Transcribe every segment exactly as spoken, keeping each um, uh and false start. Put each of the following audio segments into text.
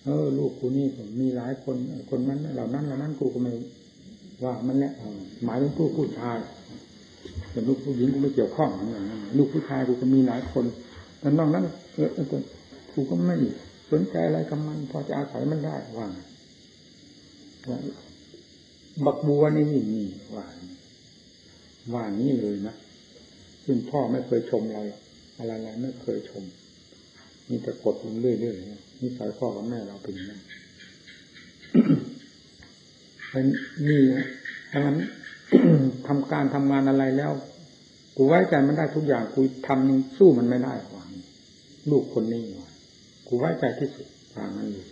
ออลูกกูนี่มีหลายคนคนนั้นเหล่านั้นเหล่านั้นกูก็ไม่ว่ามันแหละหมายถึงผู้ผู้ชายแต่ลูกผู้หญิงกูไม่เกี่ยวข้องอย่างนั้นลูกผู้ชายกูก็มีหลายคนแต่นอกนั้นเออกูก็ไม่สนใจอะไรกับมันพอจะอาศัยมันได้ว่าบักบัวนี่นี่นี่ว่าว่านี้เลยนะซึ่งพ่อไม่เคยชมเราอะไรๆไม่เคยชมมีแต่กดลงเรื่อยๆนี่สายพ่อกับแม่เราเป็นอย่างนั้นเป็นนี่ถ้ามัน ทำการทำงานอะไรแล้วกูไว้ใจมันได้ทุกอย่างกูทำสู้มันไม่ได้หวังลูกคนนี้กูไว้ใจที่สุดทางนั้นอยู่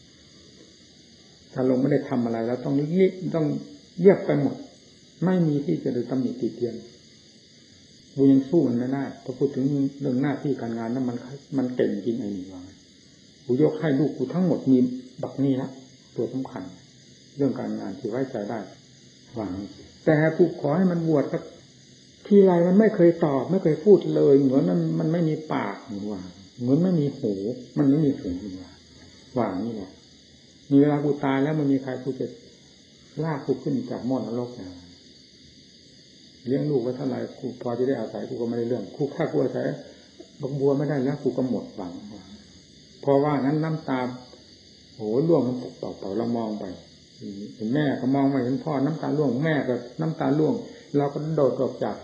ถ้าลงไม่ได้ทำอะไรแล้วต้องนี้ต้องเยียบไปหมดไม่มีที่จะได้ตำหนิติเตียนกูยังสู้มันไม่ได้พอพูดถึงเรื่องหน้าที่การงานนั้นมันมันเก่งจริงไอ้นี่ว่ากูยกให้ลูกกูทั้งหมดมีบักนี้ละตัวสำคัญเรื่องการงานที่ไว้ใจได้หวังแต่กูขอให้มันบวชสักทีไรมันไม่เคยตอบไม่เคยพูดเลยเหมือนมันมันไม่มีปากว่าเหมือนไม่มีหูมันไม่มีหูว่าว่านี่แหละมีเวลากูตายแล้วมันมีใครกูจะลากกูขึ้นจากหม้อนรกนะเลี้ยงลูกไว้เท่าไหร่กูพอจะได้อาศัยกูก็ไม่ได้เรื่องกูฆ่ากูอาศัยบักบัวไม่ได้แล้วกูก็หมดหวังเพราะว่างั้นน้ำตาโหร่วงมันตกเป่าๆเรามองไปเห็นแม่ก็มองไม่เห็นพ่อน้ำตาร่วงแม่ก็น้ำตาร่วงเราก็โดดออกจาก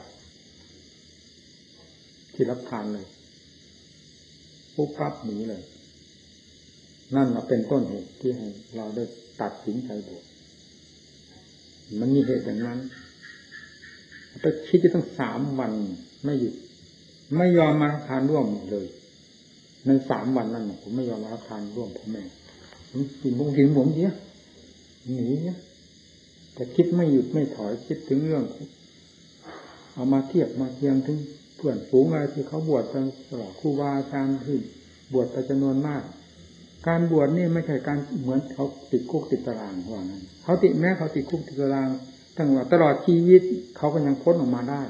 ที่รับทานเลยปุ๊บปั๊บหนีเลยนั่นเป็นต้นเหตุที่ให้เราได้ตัดสินใจบวชมันมีเหตุอย่างนั้นไปคิดจะต้องสามวันไม่หยุดไม่ยอมมารับทานร่วมเลยในสามวันนั้นผมไม่ยอมมารับทานร่วมพ่อแม่ผมกินผมกินผมเยอะหนีเนี่ยแต่คิดไม่หยุดไม่ถอยคิดถึงเรื่องเอามาเทียบมาเทียงถึงเพื่อนฝูงอะไรที่เขาบวชกันตลอดครูบาอาจารย์ที่บวชไปจำนวนมากการบวชนี่ไม่ใช่การเหมือนเขาติดคุกติดตารางว่างั้นเขาติดแม้เขาติดคุกติดตารางตั้งว่าตลอดชีวิตเขาก็ยังพ้นออกมาได้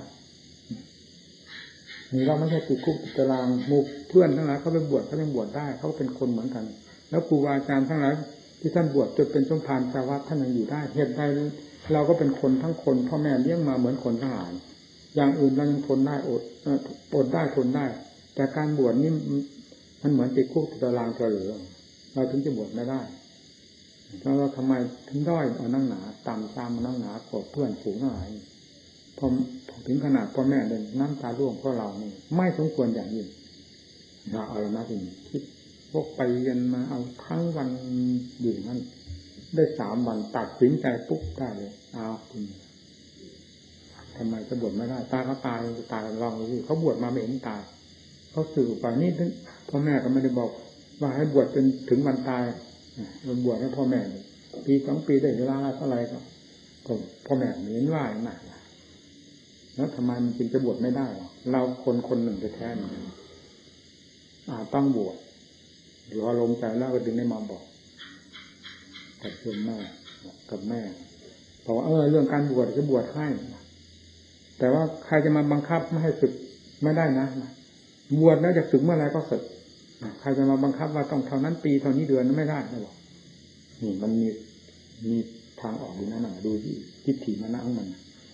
นี่เราไม่ใช่ติดคุกติดตารางหมู่เพื่อนทั้งหลายเขาไปบวชเขายังบวชได้เขาเป็นคนเหมือนกันแล้วครูบาอาจารย์ทั้งหลายที่ท่านบวชจนเป็นสมภารชาววัดท่านยังอยู่ได้เหตุใดเราก็เป็นคนทั้งคนพ่อแม่เลี้ยงมาเหมือนคนทั้งหลายอย่างอื่นเรายังทนได้อดอดได้ทนได้แต่การบวชนี่มันเหมือนติดคุกติดตารางเฉลือเราถึงจะบวชไม่ได้แล้วเราทำไมถึงด้อยเอานั่งหนาต่ำตามนั่งหนากว่าเพื่อนฝูงทั้งหลายพอถึงขนาดพ่อแม่เดินน้ำตาร่วงเพราะเรานี่ไม่สมควรอย่างยิ่งเราเอาละนะทีนี้คิดพวกไปเรียนมาเอาทั้งวันอยู่นั่นได้สามวันตัดสินใจปุ๊บได้เลยเอาทีนี้ทำไมจะบวชไม่ได้ตาเขาตายตายลองดูเขาบวชมาไม่เห็นตายเขาสื่อไปนี่พ่อแม่ก็ไม่ได้บอกว่าให้บวชจนถึงวันตายมันบวชให้พ่อแม่ปีสองปีได้เวลาเท่าไหร่ก็ก็พ่อแม่เห็นว่าอย่างนั้นแล้วทำไมมันจึงจะบวชไม่ได้เราคนคนหนึ่งจะแท้อ่าต้องบวชหรือว่าลงใจแล้วก็ดึงได้มาบอกกับคุณแม่กับแม่เพราะว่าเออเรื่องการบวชจะบวชให้แต่ว่าใครจะมาบังคับไม่ให้ศึกไม่ได้นะบวชแล้วจะศึกเมื่อไรก็ศึกใครจะมาบังคับว่าต้องเท่านั้นปีเท่านี้เดือนไม่ได้ไม่หรอกนี่มันมีมีทางออกอยู่นั่นน่ะดูที่ทิฏฐิมานะของมัน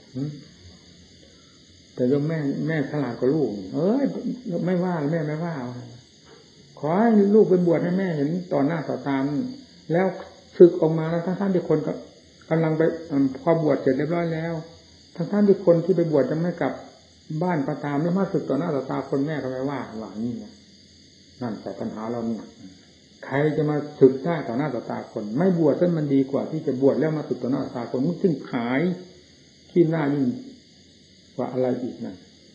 แต่โยมแม่แม่ฉลาดกว่าลูกเอ้ยไม่ว่าแม่ไม่ว่าขอให้ลูกไปบวชให้แม่เห็นต่อหน้าต่อตาแล้วศึกออกมาแล้วทั้งท่านที่คนก็กำลังไปพอบวชเสร็จเรียบร้อยแล้วทั้งท่านที่คนที่ไปบวชจะไม่กลับบ้านก็ตามแล้วมาศึกต่อหน้าต่อตาคนแม่ก็ไม่ว่าหวังนี่นะนั่นแต่ปัญหาเราเนี่ยใครจะมาศึกได้ต่อหน้าต่อตาคนไม่บวชนั้นมันดีกว่าที่จะบวชแล้วมาศึกต่อหน้าต่อตาคนมันซึ่งขายที่หน้ายิ่งกว่าอะไรอีกนะ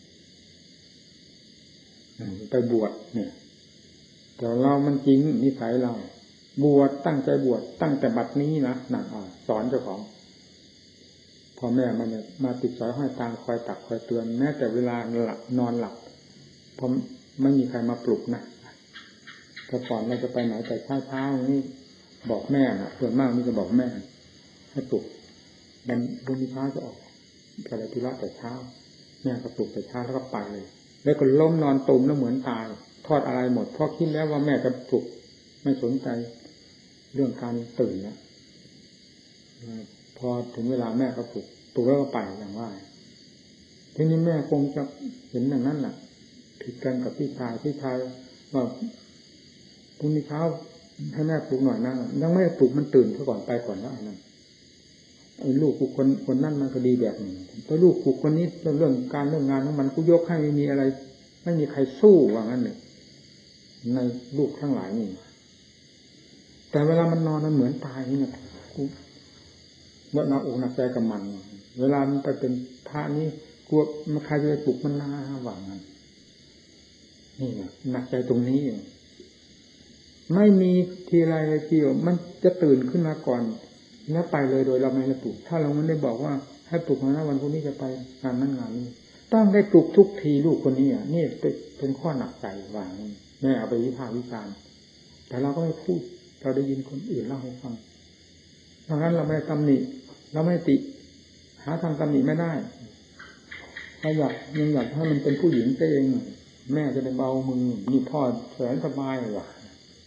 ไปบวชเนี่ยแต่เรามันจริงนิสัยเราบวชตั้งใจบวชตั้งแต่บัดนี้นะหนักอ่อนสอนเจ้าของพ่อแม่มันเนี่ยมาติดสอยห้อยตามคอยตักคอยเตือนแม้แต่เวลาหลับนอนหลับเพราะไม่มีใครมาปลุกนะแต่ก่อนเราจะไปไหนแต่เช้าเช้านี่บอกแม่นะส่วนมากนี่จะบอกแม่ให้ปลุกมันพรุ่งนี้เช้าจะออกไปธุระแต่เช้าแม่ก็ปลุกแต่เช้าแล้วก็ไปเลยแล้วก็ล้มนอนตุ่มแล้วเหมือนตายทอดอะไรหมดเพราะคิดแล้วว่าแม่จะปลุกไม่สนใจเรื่องการตื่นเนี่ยพอถึงเวลาแม่ก็ปลุกปลุกแล้วก็ไปอย่างว่าทีนี้แม่คงจะเห็นอย่างนั้นแหละผิดกันกับพี่ชายพี่ชายว่าพรุ่งนี้เช้าให้แม่ปลุกหน่อยนะยังไม่ปลุกมันตื่นซะก่อนไปก่อนแล้วอันนั้นไอ้ลูกกูคนคนนั่นมันก็ดีแบบนึงแต่ลูกกูคนนี้เรื่องการเรื่องงานของมันกูยกให้ไม่มีอะไรไม่มีใครสู้ว่างั้นเลยในลูกทั้งหลายนี่แต่เวลามันนอนมันเหมือนตายนี่นะกูเมื่อนาอกหนักใจกับมันเวลามันไปเป็นพระนี่กลัวมันใครจะไปปลุกมันน่าหวังงั้นนี่นะหนักใจตรงนี้ไม่มีทีไรเลยทีเดียวมันจะตื่นขึ้นมาก่อนแล้วไปเลยโดยเราไม่ได้ปลุกถ้าเราไม่ได้บอกว่าให้ปลุกมาวันพรุ่งนี้จะไปงานนั้นงานนี้ต้องได้ปลุกทุกทีลูกคนนี้อ่ะนี่เป็นข้อหนักใจวางแม่เอาไปวิพากษ์วิจารณ์แต่เราก็ไม่พูดเราได้ยินคนอื่นเล่าให้ฟังเพราะงั้นเราไม่ตำหนิเราไม่ติหาทางตำหนิไม่ได้เราอยากยังอยากให้มันเป็นผู้หญิงเองแม่จะได้เบามือนี่พ่อแสนสบายว่ะ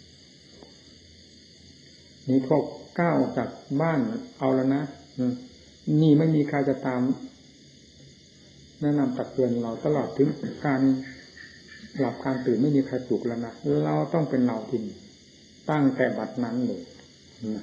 นี่พอก้าวออกจากบ้านเอาแล้วนะนี่ไม่มีใครจะตามแนะนำตักเตือนเราตลอดถึงการหลับการตื่นไม่มีใครปลุกแล้วนะเราต้องเป็นเราจริงตั้งแต่บัดนั้นเลยนะ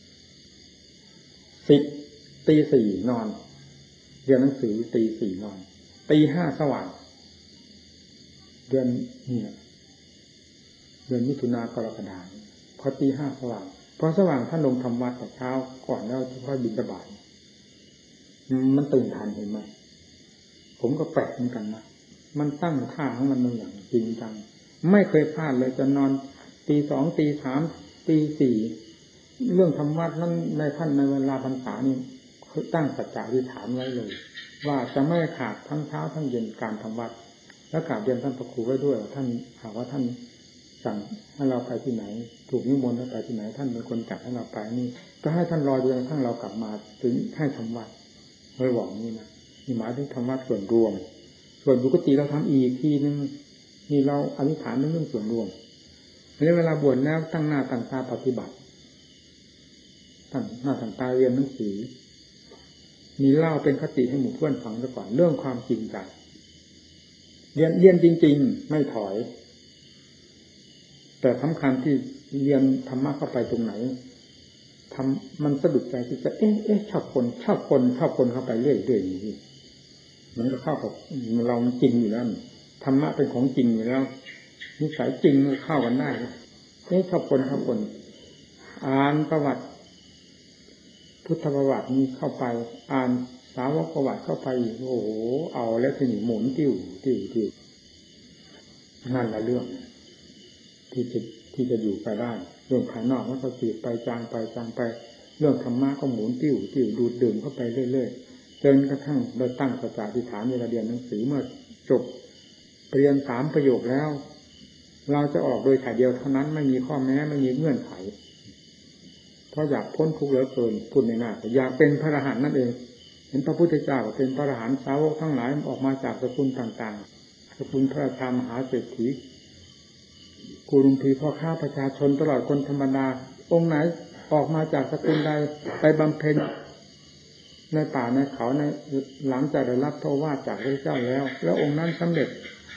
สิบตีสี่นอนเรียนหนังสือตีสี่นอนตีห้าสว่างเดือนเนี่ยเดือนมิถุนากรกฎาคมพอตีห้าสว่างพอสว่างท่านลงทำวัดแต่เช้าก่อนแล้วค่อยบิณฑบาตมันตื่นทันเห็นไหมผมก็แปลกเหมือนกันนะมันตั้งท่าของมันมันอย่างจริงจังไม่เคยพลาดเลยจะนอนตีสองตีสามตีสี่เรื่องทำวัดนั้นในท่านในเวลาพรรษานี่คือตั้งสัจจะอธิษฐานไว้เลยว่าจะไม่ขาดทั้งเช้าทั้งเย็นการทำวัดและกราบเรียนท่านพระครูไว้ด้วยท่านหากว่าท่านสั่งให้เราไปที่ไหนถูกนิมนต์ให้ไปที่ไหนท่านเป็นคนจัดให้เราไปนี่ก็ให้ท่านรอจนกระทั่งเรากลับมาถึงให้ทำวัดเลยบอกนี่นะนี่หมายถึงทำวัดส่วนรวมส่วนปกติเราทำอีกทีนึงนี่เราอธิษฐานเรื่องส่วนรวมแล้วเวลาบวชแล้วตั้งหน้าตั้งตาปฏิบัติตั้งหน้าตั้งตาเรียนหนังสือมีเล่าเป็นคติให้หมู่เพื่อนฟังซะก่อนเรื่องความจริงใจเรียนเรียนจริงๆไม่ถอยแต่สำคัญที่เรียนธรรมะเข้าไปตรงไหนทำมันสะดุดใจที่จะเอ๊ะเอ๊ะชอบคนชอบคนชอบคนเข้าไปเรื่อยๆอย่างนี้มันก็เข้ากับเราจริงอยู่แล้วธรรมะเป็นของจริงอยู่แล้วนิสัยจริงมันเข้ากันได้เอ๊ะชอบคนชอบคนอ่านประวัติพุทธประวัตินี้เข้าไปอ่านสาวกประวัติเข้าไปโอ้โหเอาแล้วทีนี้หมุนติ้วติ้วติ้วนั่นแหละเรื่องที่จะที่จะอยู่ไปได้เรื่องภายนอกมันก็จืดไปจางไปจางไปเรื่องธรรมะก็หมุนติ้วติ้วดูดดื่มเข้าไปเรื่อยๆจนกระทั่งเราตั้งสัจจะอธิษฐานเวลาเรียนหนังสือเมื่อจบเรียนสามประโยคแล้วเราจะออกโดยถ่ายเดียวเท่านั้นไม่มีข้อแม้ไม่มีเงื่อนไขเพราะอยากพ้นทุกข์เหลือเกินพูดในหน้าอยากเป็นพระอรหันต์นั่นเองเห็นพระพุทธเจ้าเป็นพระอรหันต์สาวกทั้งหลายออกมาจากสกุลต่างๆสกุลพระราชามหาเศรษฐีกุลุมพีพ่อค้าประชาชนตลอดคนธรรมดาองค์ไหนออกมาจากสกุลใดไปบำเพ็ญในป่าในเขาในหลังจากได้รับพระวาทจากพระเจ้าแล้วแล้วองค์นั้นสำเร็จ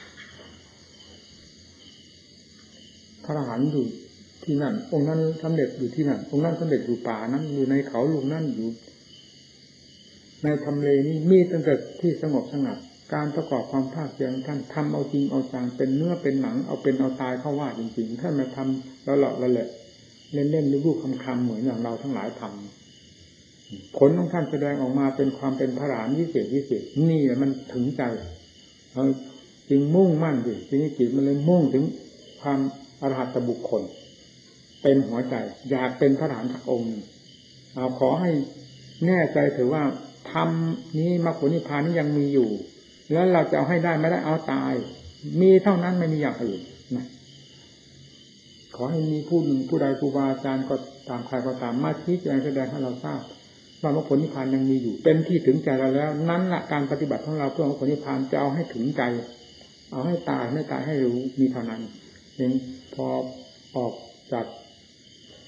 พระอรหันต์อยู่ที่นั่นองค์นั้นสำเร็จอยู่ที่นั่นองค์นั้นสำเร็จอยู่ป่านั้นอยู่ในเขาลูกนั้นอยู่ในทำเลนี้มีตั้งแต่ที่สงบสงัดการประกอบความภาคเพียรท่านทำเอาจริงเอาจังเป็นเนื้อเป็นหนังเอาเป็นเอาตายเข้าว่าจริงๆท่านมาทำแล้วหลอกละเลยเล่นๆรูปๆคำๆเหมือนอย่างเราทั้งหลายทำผลของท่านแสดงออกมาเป็นความเป็นพระอรหันต์วิเศษวิเศษนี่แหละมันถึงใจเอาจริงมุ่งมั่นดิทีนี้จิตมันเลยมุ่งถึงความอรหัตบุคคลเต็มหัวใจอยากเป็นพระอรหันต์สักองค์เอาขอให้แน่ใจถือว่าธรรมนี้มรรคผลนิพพานนี้ยังมีอยู่แล้วเราจะเอาให้ได้ไม่ได้เอาตายมีเท่านั้นไม่มีอย่างอื่นนะขอให้มีผู้หนึ่งผู้ใดครูบาอาจารย์ก็ตามใครก็ตามมาชี้แจงแสดงให้เราทราบว่ามรรคผลนิพพานยังมีอยู่เป็นที่ถึงใจเราแล้วนั้นแหละการปฏิบัติของเราเพื่อมรรคผลนิพพานจะเอาให้ถึงใจเอาให้ตายไม่ตายให้รู้มีเท่านั้นเองพอออกจาก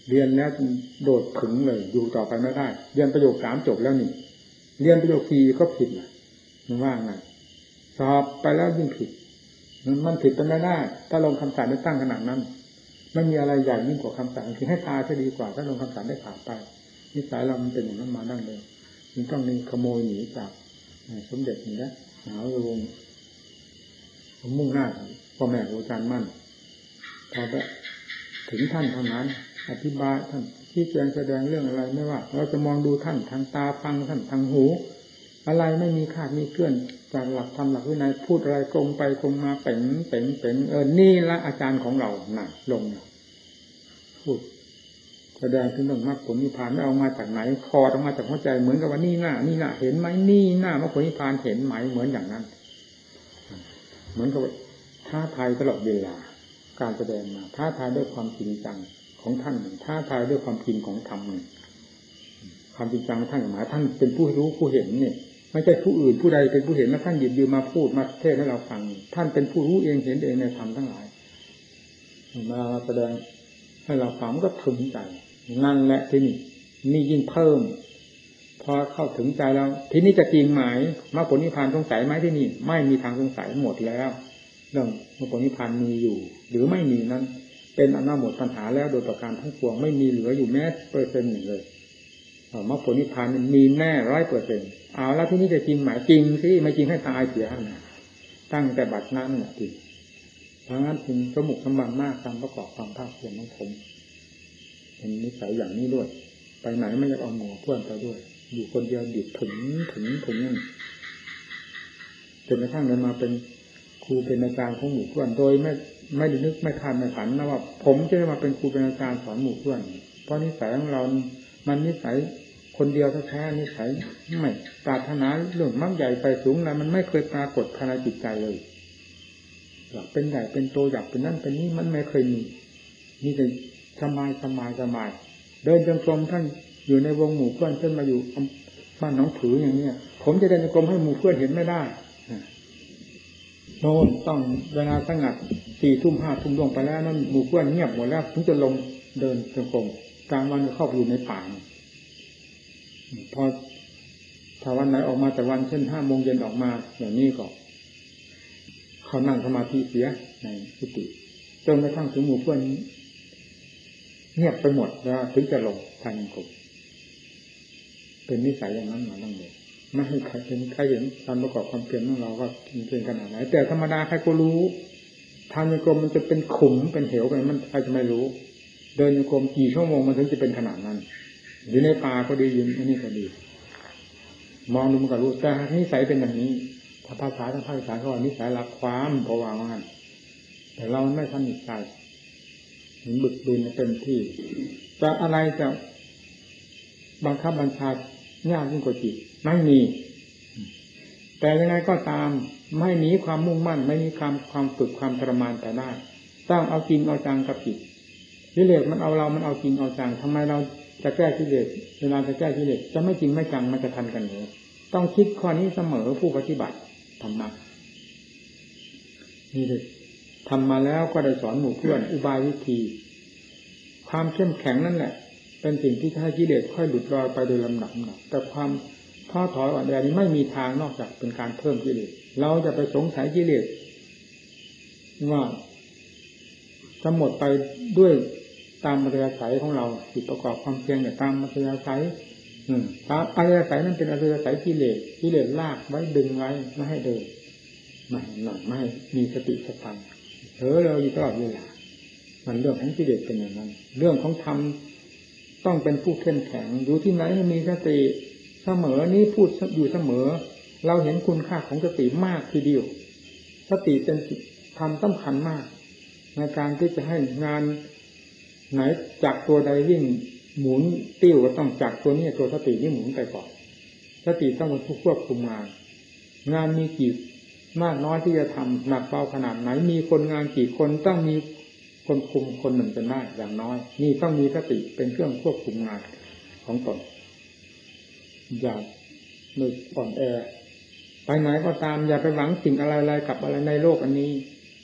เรียนแล้วโดดถึงเลยอยู่ต่อไปไม่ได้เรียนประโยคสามจบแล้วนี่เรียนประโยคสี่ก็ผิดนะมันว่าไงสอบไปแล้วยิ่งผิดมันผิดไปไม่ได้ถ้าลงคำสั่งได้ตั้งขนาดนั้นไม่มีอะไรใหญ่ยิ่งกว่าคำสั่งคือให้ตายจะดีกว่าถ้าลงคำสั่งได้ขาดไปนิสัยเรามันเป็นอย่างนั้นมาดั้งเดิมมันต้องมีขโมยหนีจากสมเด็จนี่นะหาววงผมมุ่งหน้าพ่อแม่ครูอาจารย์มั่นพอถึงท่านเท่านั้นอธิบายท่านที่แจงแสดงเรื่องอะไรไม่ว่าเราจะมองดูท่านทางตาฟังท่านทางหูอะไรไม่มีขาดมีเกลื่อนจากหลักธรรมหลักวินัยพูดอะไรตรงไปตรงมาเป๋งเป๋งเป๋งเออนี่ละอาจารย์ของเราหนักลงพูดแสดงถึงเรื่องมรรคผลนิพพานไม่เอามาจากไหนคอออกมาจากหัวใจเหมือนกับว่านี่หน้านี่หน้าเห็นไหมนี่หน้ามรรคผลนิพพานเห็นไหมเหมือนอย่างนั้นเหมือนกับท้าทายตลอดเวลาการแสดงมาท้าทายด้วยความจริงจังของท่านหนึ่งท้าทายด้วยความจริงของธรรมหนึ่งความจริงจังท่านหมายท่านเป็นผู้รู้ผู้เห็นเนี่ยไม่ใช่ผู้อื่นผู้ใดเป็นผู้เห็นแล้วท่านหยิบยืมมาพูดมาเทศให้เราฟังท่านเป็นผู้รู้เองเห็นเองในธรรมทั้งหลายมาแสดงให้เราฟังก็ถึงใจนั่นแหละที่นี่นี่ยิ่งเพิ่มพอเข้าถึงใจแล้วทีนี้จะจริงไหมมรรคผลนิพพานสงสัยไหมที่นี่ไม่มีทางสงสัยหมดแล้วเรื่องมรรคผลนิพพานมีอยู่หรือไม่มีนั้นเป็นอำนาจหมดปัญหาแล้วโดยประการทั้งปวงไม่มีเหลืออยู่แม้เปอร์เซ็นต์หนึ่งเลยมรรคผลนิพพานมีแน่ร้อยเปอร์เซ็นต์เอาแล้วที่นี่จะจริงไหมจริงสิไม่จริงให้ตายเสียนะตั้งแต่บัดนั้นน่ะจริงเพราะงั้นจึงสมุกสมบันมากตามประกอบความภาคเพียรของผมเป็นนิสัยอย่างนี้ด้วยไปไหนไม่อยากเอาหมู่เพื่อนไปด้วยอยู่คนเดียวดิบถึงถึงถึงนั่นจนกระทั่งเลยมาเป็นครูเป็นอาจารย์ของหมู่เพื่อนโดยไม่ไม่ได้นึกไม่คาดไม่ฝันนะว่าผมจะได้มาเป็นครูเป็นอาจารย์สอนหมู่เพื่อนเพราะนิสัยของเรามันนิสัยคนเดียวแท้ๆนิสัยไม่ปรารถนาเรื่องมั่งใหญ่ไปสูงอะไรมันไม่เคยปรากฏภายในจิตใจเลยอยากเป็นใหญ่เป็นโตอยากเป็นนั่นเป็นนี่มันไม่เคยมีมีแต่สบายสบายสบายเดินจงกรมท่านอยู่ในวงหมู่เพื่อนเช่นมาอยู่บ้านหนองผืออย่างเนี้ยผมจะเดินจงกรมให้หมู่เพื่อนเห็นไม่ได้โน่นต้องเวลาสงัดสี่ทุ่มห้าทุ่มลงไปแล้วนั่นหมู่เพื่อนเงียบหมดแล้วถึงจะลงเดินจงกรมกลางวันเข้าไปอยู่ในป่าพอถ้าวันไหนออกมาแต่วันเช่นห้าโมงเย็นออกมาอย่างนี้ก็เขานั่งสมาธิเสียในกุฏิจนกระทั่งถึงหมู่เพื่อนเงียบไปหมดแล้วถึงจะลงทางจงกรมเป็นนิสัยอย่างนั้นมาตั้งแต่ไม่ให้ใครเห็นใครเห็นการประกอบความเพียรของเราว่าเป็นขนาดไหนแต่ธรรมดาใครก็รู้ทางจงกรมมันจะเป็นขุมเป็นเหวไปมันใครจะไม่รู้เดินจงกรมกี่ชั่วโมงมันถึงจะเป็นขนาดนั้นอยู่ในป่าก็ดีอยู่อันนี้ก็ดีมองดูมันก็รู้แต่นิสัยเป็นอย่างนี้ถ้าภาษาทางภาคอีสานเขาว่านิสัยรักความเพราะว่างั้นแต่เราไม่สนิทใจถึงบึกบืนเต็มที่จะอะไรจะบังคับบัญชายากยิ่งกว่าจิตไม่มีแต่ยังไงก็ตามไม่หนีความมุ่งมั่นไม่มีความความฝึกความทรมานแต่ได้ต้องเอาจริงเอาจังกับจิตกิเลสมันเอาเรามันเอาจริงเอาจังทำไมเราจะแก้กิเลสเวลาจะแก้กิเลสจะไม่จริงไม่จังมันจะทันกันเหรอต้องคิดข้อนี้เสมอผู้ปฏิบัติธรรมะนี่เลยทำมาแล้วก็ได้สอนหมู่เพื่อนอุบายวิธีความเข้มแข็งนั่นแหละเป็นสิ่งที่ให้กิเลสค่อยหลุดลอยไปโดยลำดับแต่ความท้อถอยอ่อนแอนี้ไม่มีทางนอกจากเป็นการเพิ่มกิเลสเราจะไปสงสัยกิเลสว่าจะหมดไปด้วยตามอัธยาศัยของเราจิตประกอบความเพียรเนี่ยตามอัธยาศัยอืมตามอัธยาศัยนั้นเป็นอัธยาศัยกิเลสกิเลสลากไว้ดึงไว้ไม่ให้เดินไม่หนักไม่มีสติสตังเผลอเราอยู่ตลอดเวลามันเรื่องของกิเลสเป็นอย่างนั้นเรื่องของธรรมต้องเป็นผู้เข้มแข็งอยู่ที่ไหนให้มีสติเสมอนี้พูดอยู่เสมอเราเห็นคุณค่าของสติมากทีเดียวสติเป็นธรรมสำคัญมากในการที่จะให้งานไหนจากตัวใดวิ่งหมุนติ้วก็ต้องจากตัวนี้ตัวสตินี่หมุนไปก่อนสติต้องเป็นผู้ควบคุมงานงานมีกี่มากน้อยที่จะทำหนักเบาขนาดไหนมีคนงานกี่คนต้องมีคนคุมคนหนึ่งเป็นได้อย่างน้อยนี่ต้องมีสติเป็นเครื่องควบคุมงานของตนอย่าไม่อ่อนแอไปไหนก็ตามอย่าไปหวังสิ่งอะไรๆกับอะไรในโลกอันนี้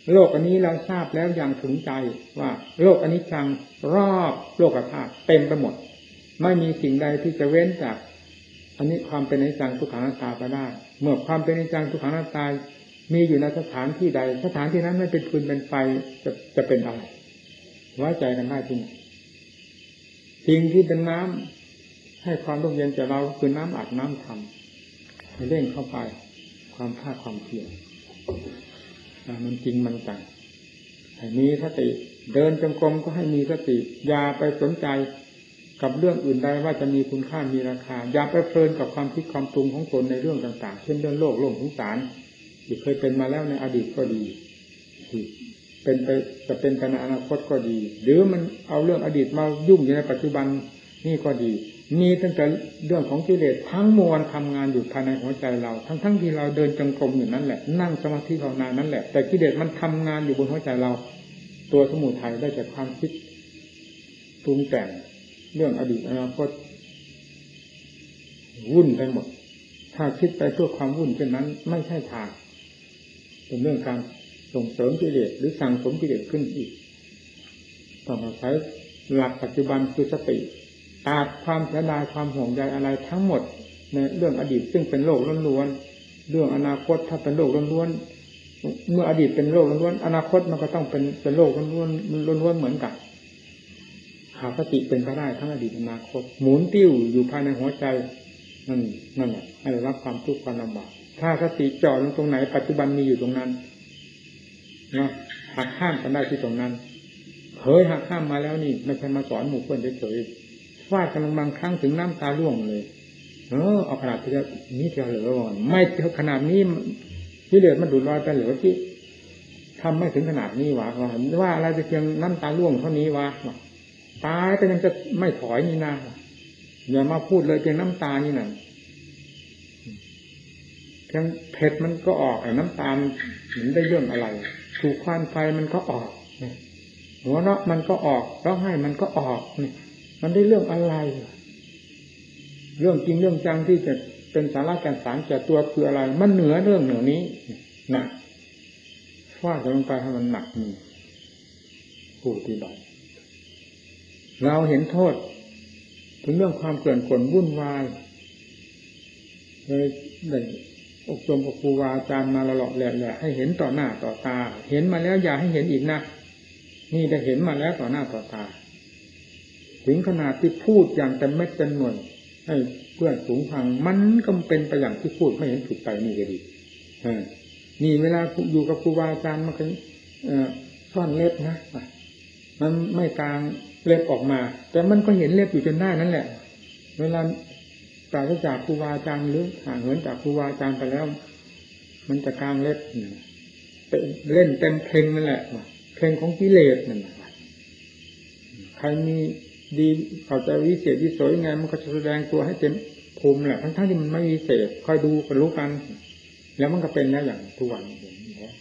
โลกอันนี้เราทราบแล้วอย่างถึงใจว่าโลกอันนี้จังรอบโลกธาตุเต็มไปหมดไม่มีสิ่งใดที่จะเว้นจากอันนี้ความเป็นอนิจจังทุกขังอนัตตาไปได้เมื่อความเป็นอนิจจังทุกขังอนัตตามีอยู่ในสถานที่ใดสถานที่นั้นไม่เป็นฟืนเป็นไฟจะจะเป็นอะไรไว้ใจกันได้จริงสิ่งที่เป็นน้ำให้ความร่มเย็นแก่เราคือน้ำอัดน้ำทำให้เร่งเข้าไปความภาคความเพียรมันจริงมันจังให้มีสติเดินจงกรมก็ให้มีสติอย่าไปสนใจกับเรื่องอื่นใดว่าจะมีคุณค่ามีราคาอย่าไปเพลินกับความคิดความปรุงของตนในเรื่องต่างๆเช่นเรื่องโลกโลกสงสารที่เคยเป็นมาแล้วในอดีตก็ดีที่เป็นไปจะเป็นไปในอนาคตก็ดีหรือมันเอาเรื่องอดีตมายุ่งอยู่ในปัจจุบันนี่ก็ดีมีตั้งแต่เรื่องของกิเลสทั้งมวลทำงานอยู่ภายในหัวใจเราทั้งๆ ท, ที่เราเดินจงกรมอยู่นั่นแหละนั่งสมาธิภาวนานั่นแหละแต่กิเลสมันทำงานอยู่บนหัวใจเราตัวสมุทัยได้จากความคิดปรุงแต่งเรื่องอดีตอนาคตวุ่นไปหมดถ้าคิดไปเพื่อความวุ่นเช่นนั้นไม่ใช่ทางเป็นเรื่องการส่งเสริมกิเลสหรือสั่งสมกิเลสขึ้นอีกต้องอาศัยหลักปัจจุบันคือสติตัดความเสียดายความห่วงใยอะไรทั้งหมดในเรื่องอดีตซึ่งเป็นโลกล้วนๆเรื่องอนาคตถ้าเป็นโลกล้วนๆเมื่ออดีตเป็นโลกล้วนๆอนาคตมันก็ต้องเป็นเป็นโลกล้วนๆล้วนๆเหมือนกันหาสติเป็นไปได้ทั้งอดีตอนาคตหมุนติ้วอยู่ภายในหัวใจนั่นนั่นแหละให้ได้รับความทุกข์ความลำบากถ้าสติจ่อลงตรงไหนปัจจุบันมีอยู่ตรงนั้นนะหักห้ามกันได้ที่ตรงนั้นเคยหักห้ามมาแล้วนี่ไม่ใช่มาสอนหมู่เพื่อนเฉยๆฟาดกันบางครั้งถึงน้ำตาร่วงเลยเออเอาขนาดที่นี้เดียวเหลือก่อนไม่ขนาดนี้ที่เหลือมันดูดลอยไปเหลือที่ทำไม่ถึงขนาดนี้วะว่าอะไรจะเพียงน้ำตาร่วงเท่านี้วะตายก็ยังจะไม่ถอยนี่นะอย่ามาพูดเลยเพียงน้ำตานี่น่ะเพียงเผ็ดมันก็ออกไอ้น้ำตาลเห็นได้เรื่องอะไรถูกควันไฟมันก็ออกหัวเราะมันก็ออกร้องไห้มันก็ออกนี่มันได้เรื่องอะไรเรื่องจริงเรื่องจังที่จะเป็นสาระแก่นสารแก่ตัวคืออะไรมันเหนือเรื่องเหนือนี้หนักฟาดลงไปให้มันหนักมือผู้ปฏิบัติเราเห็นโทษถึงเรื่องความเกลื่อนกลวุ่นวายเลยได้อบรมครูบาอาจารย์มาละหล่อแหละให้เห็นต่อหน้าต่อตาเห็นมาแล้วอย่าให้เห็นอีกนะนี่ได้เห็นมาแล้วต่อหน้าต่อตาถึงขนาดที่พูดอย่างเต็มเม็ดเต็มหน่วยให้เพื่อนสูงฟังมันก็เป็นไปอย่างที่พูดไม่เห็นผิดไปนี่ก็ดีนี่เวลาอยู่กับครูบาอาจารย์มันก็ซ่อนเล็บนะมันไม่กลางเล็บออกมาแต่มันก็เห็นเล็บอยู่จนได้นั่นแหละเวลาปราศจากครูบาอาจารย์หรือห่างเหินจากครูบาอาจารย์ไปแล้วมันจะกลางเล็บเล่นเต็มเพลงนั่นแหละเพลงของกิเลสนั่นแหละใครมีดีเข้าใจวิเศษวิโสยังไงมันก็จะแสดงตัวให้เต็มภูมิแหละทั้งๆที่มันไม่วิเศษคอยดูกันรู้กันแล้วมันก็เป็นแล้วอย่างทุกวันอย่างนี้นะ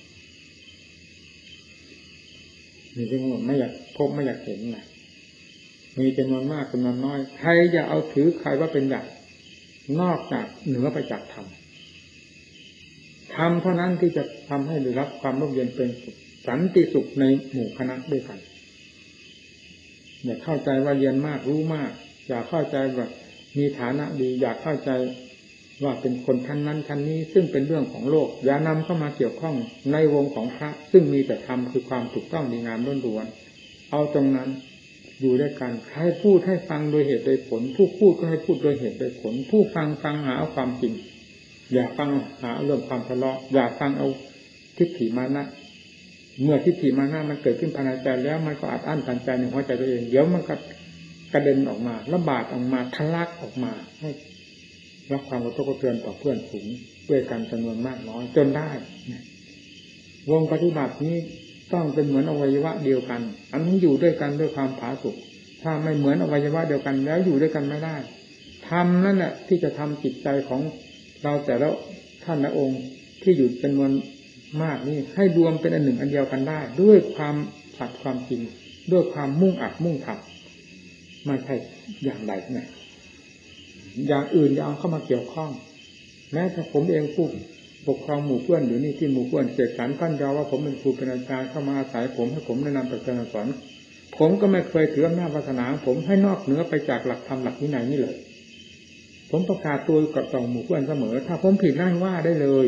มีจำนวนไม่อยากพบไม่อยากเห็นนะมีจำนวนมากจำนวนน้อยใครจะเอาถือใครว่าเป็นใหญ่นอกจากเหนือไปจากธรรมธรรมเท่านั้นที่จะทำให้ได้รับความร่มเย็นเป็นสุขสันติสุขในหมู่คณะด้วยกันอย่าเข้าใจว่าเรียนมากรู้มากอย่าเข้าใจว่ามีฐานะดีอย่าเข้าใจว่าเป็นคนชั้นนั้นชั้นนี้ซึ่งเป็นเรื่องของโลกอย่านำเข้ามาเกี่ยวข้องในวงของพระซึ่งมีแต่ธรรมคือความถูกต้องดีงามล้วนๆเอาตรงนั้นอยู่ด้วยกันใครพูดให้ฟังโดยเหตุโดยผลผู้พูดก็ให้พูดโดยเหตุโดยผลผู้ฟังฟังหาเอาความจริงอย่าฟังหาเรื่องความทะเลาะอย่าฟังเอาทิฏฐิมานะเมื่อทิฏฐิมานะมันเกิดขึ้นภายในใจแล้วมันก็อัดอั้นตันใจในหัวใจตัวเองเดี๋ยวมันก็กระเด็นออกมาระบาดออกมาทะลักออกมาให้รับความกระทบกระเทือนต่อเพื่อนฝูงด้วยกันจำนวนมากน้อยจนได้วงปฏิบัตินี้ต้องเป็นเหมือนอวัยวะเดียวกันอันนี้อยู่ด้วยกันด้วยความผาสุกถ้าไม่เหมือนอวัยวะเดียวกันแล้วอยู่ด้วยกันไม่ได้ธรรมนั่นแหละที่จะทำจิตใจของเราแต่ละท่านละองค์ที่อยู่จำนวนมากนี่ให้รวมเป็นอันหนึ่งอันเดียวกันได้ด้วยความสัตย์ความจริงด้วยความมุ่งอัดมุ่งทำไม่ใช่อย่างใดนะอย่างอื่นอย่าเอาเข้ามาเกี่ยวข้องแม้แต่ผมเองพูดปกครองหมู่เพื่อนอยู่นี่ที่หมู่เพื่อนเสกสรรปั้นยอว่าผมเป็นครูเป็นอาจารย์เข้ามาอาศัยผมให้ผมแนะนำตักเตือนสอนผมก็ไม่เคยถืออำนาจวาสนาผมให้นอกเหนือไปจากหลักธรรมหลักวินัยนี่เลยผมประกาศตัวกับต่อหมู่เพื่อนเสมอถ้าผมผิดนั่นว่าได้เลย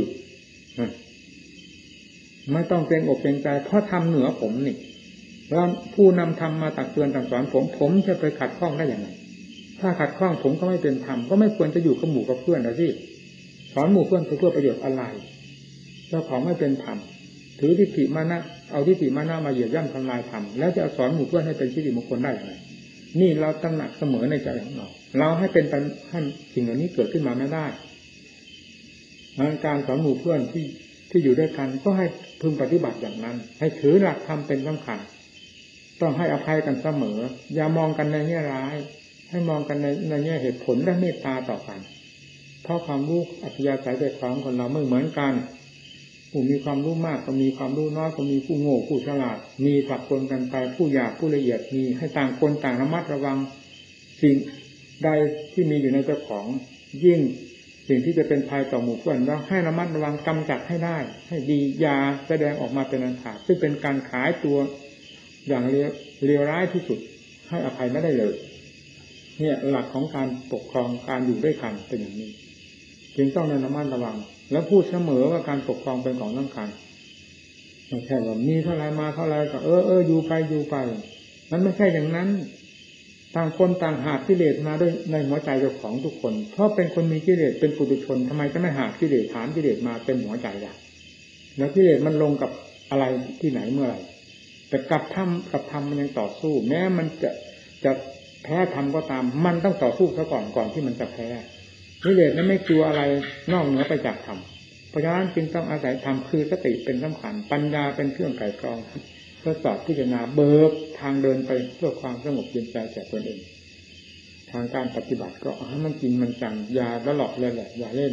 ไม่ต้องเกรงอกเกรงใจเพราะทำเหนือผมนี่แล้วผู้นำธรรมมาตักเตือนสั่งสอนผมผมจะไปขัดข้องได้อย่างไรถ้าขัดข้องผมก็ไม่เป็นธรรมก็ไม่ควรจะอยู่กับหมู่กับเพื่อนนะสิสอนหมู่เพื่อนเพื่อประโยชน์อะไรเจ้าของไม่เป็นธรรมถือทิฏฐิมานะเอาทิฏฐิมานะมาเหยียบย่ำทำลายธรรมแล้วจะสอนหมู่เพื่อนให้เป็นสิริมงคลได้อย่างไรนี่เราตระหนักเสมอในใจของเราเราให้เป็นให้สิ่งเหล่านี้เกิดขึ้นมาไม่ได้การสอนหมู่เพื่อนที่ที่อยู่ด้วยกันก็ให้พึงปฏิบัติอย่างนั้นให้ถือหลักธรรมเป็นสำคัญต้องให้อภัยกันเสมออย่ามองกันในแง่ร้ายให้มองกันในในแง่เหตุผลและเมตตาต่อกันเพราะความรู้อัธยาศัยใจของคนเราไม่เหมือนกันผู้มีความรู้มากก็มีความรู้น้อยก็มีผู้โง่ผู้ฉลาดมีสับปนกันไปผู้หยาบผู้ละเอียดมีให้ต่างคนต่างระมัดระวังสิ่งใดที่มีอยู่ในเจ้าของยิ่งสิ่งที่จะเป็นภัยต่อหมู่เพื่อนเราให้ระมัดระวังกำจัดให้ได้ให้ดีอย่าแสดงออกมาเป็นอันขาดซึ่งเป็นการขายตัวอย่างเลวร้ายที่สุดให้อภัยไม่ได้เลยเนี่ยหลักของการปกครองการอยู่ด้วยกันเป็นอย่างนี้จึงต้องระมัดระวังแล้วพูดเสมอว่าการปกครองเป็นของสำคัญไม่ใช่ว่ามีเท่าไรมาเท่าไรก็เออเอออยู่ไปอยู่ไปมันไม่ใช่อย่างนั้นต่างคนต่างหากิเลสมาด้วยในหัวใจเจ้าของทุกคนเพราะเป็นคนมีกิเลสเป็นปุถุชนทำไมจะไม่หากิเลสฐานกิเลสมาเป็นหัวใจล่ะแล้วกิเลสมันลงกับอะไรที่ไหนเมื่อไหร่แต่กับธรรมกับธรรมมันยังต่อสู้แม้มันจะจะแพ้ธรรมก็ตามมันต้องต่อสู้ซะก่อนก่อนที่มันจะแพ้กิเลสนั้นไม่กลัวอะไรนอกเหนือไปจากธรรมเพราะฉะนั้นจึงต้องอาศัยธรรมคือสติเป็นสำคัญปัญญาเป็นเครื่องไกร่กรองเพื่อสอบพิจารณาเบิกทางเดินไปเพื่อความสงบเย็นใจแก่ตนเองทางการปฏิบัติก็ให้มันจริงมันจังอย่าละหลอกเลยแหละอย่าเล่น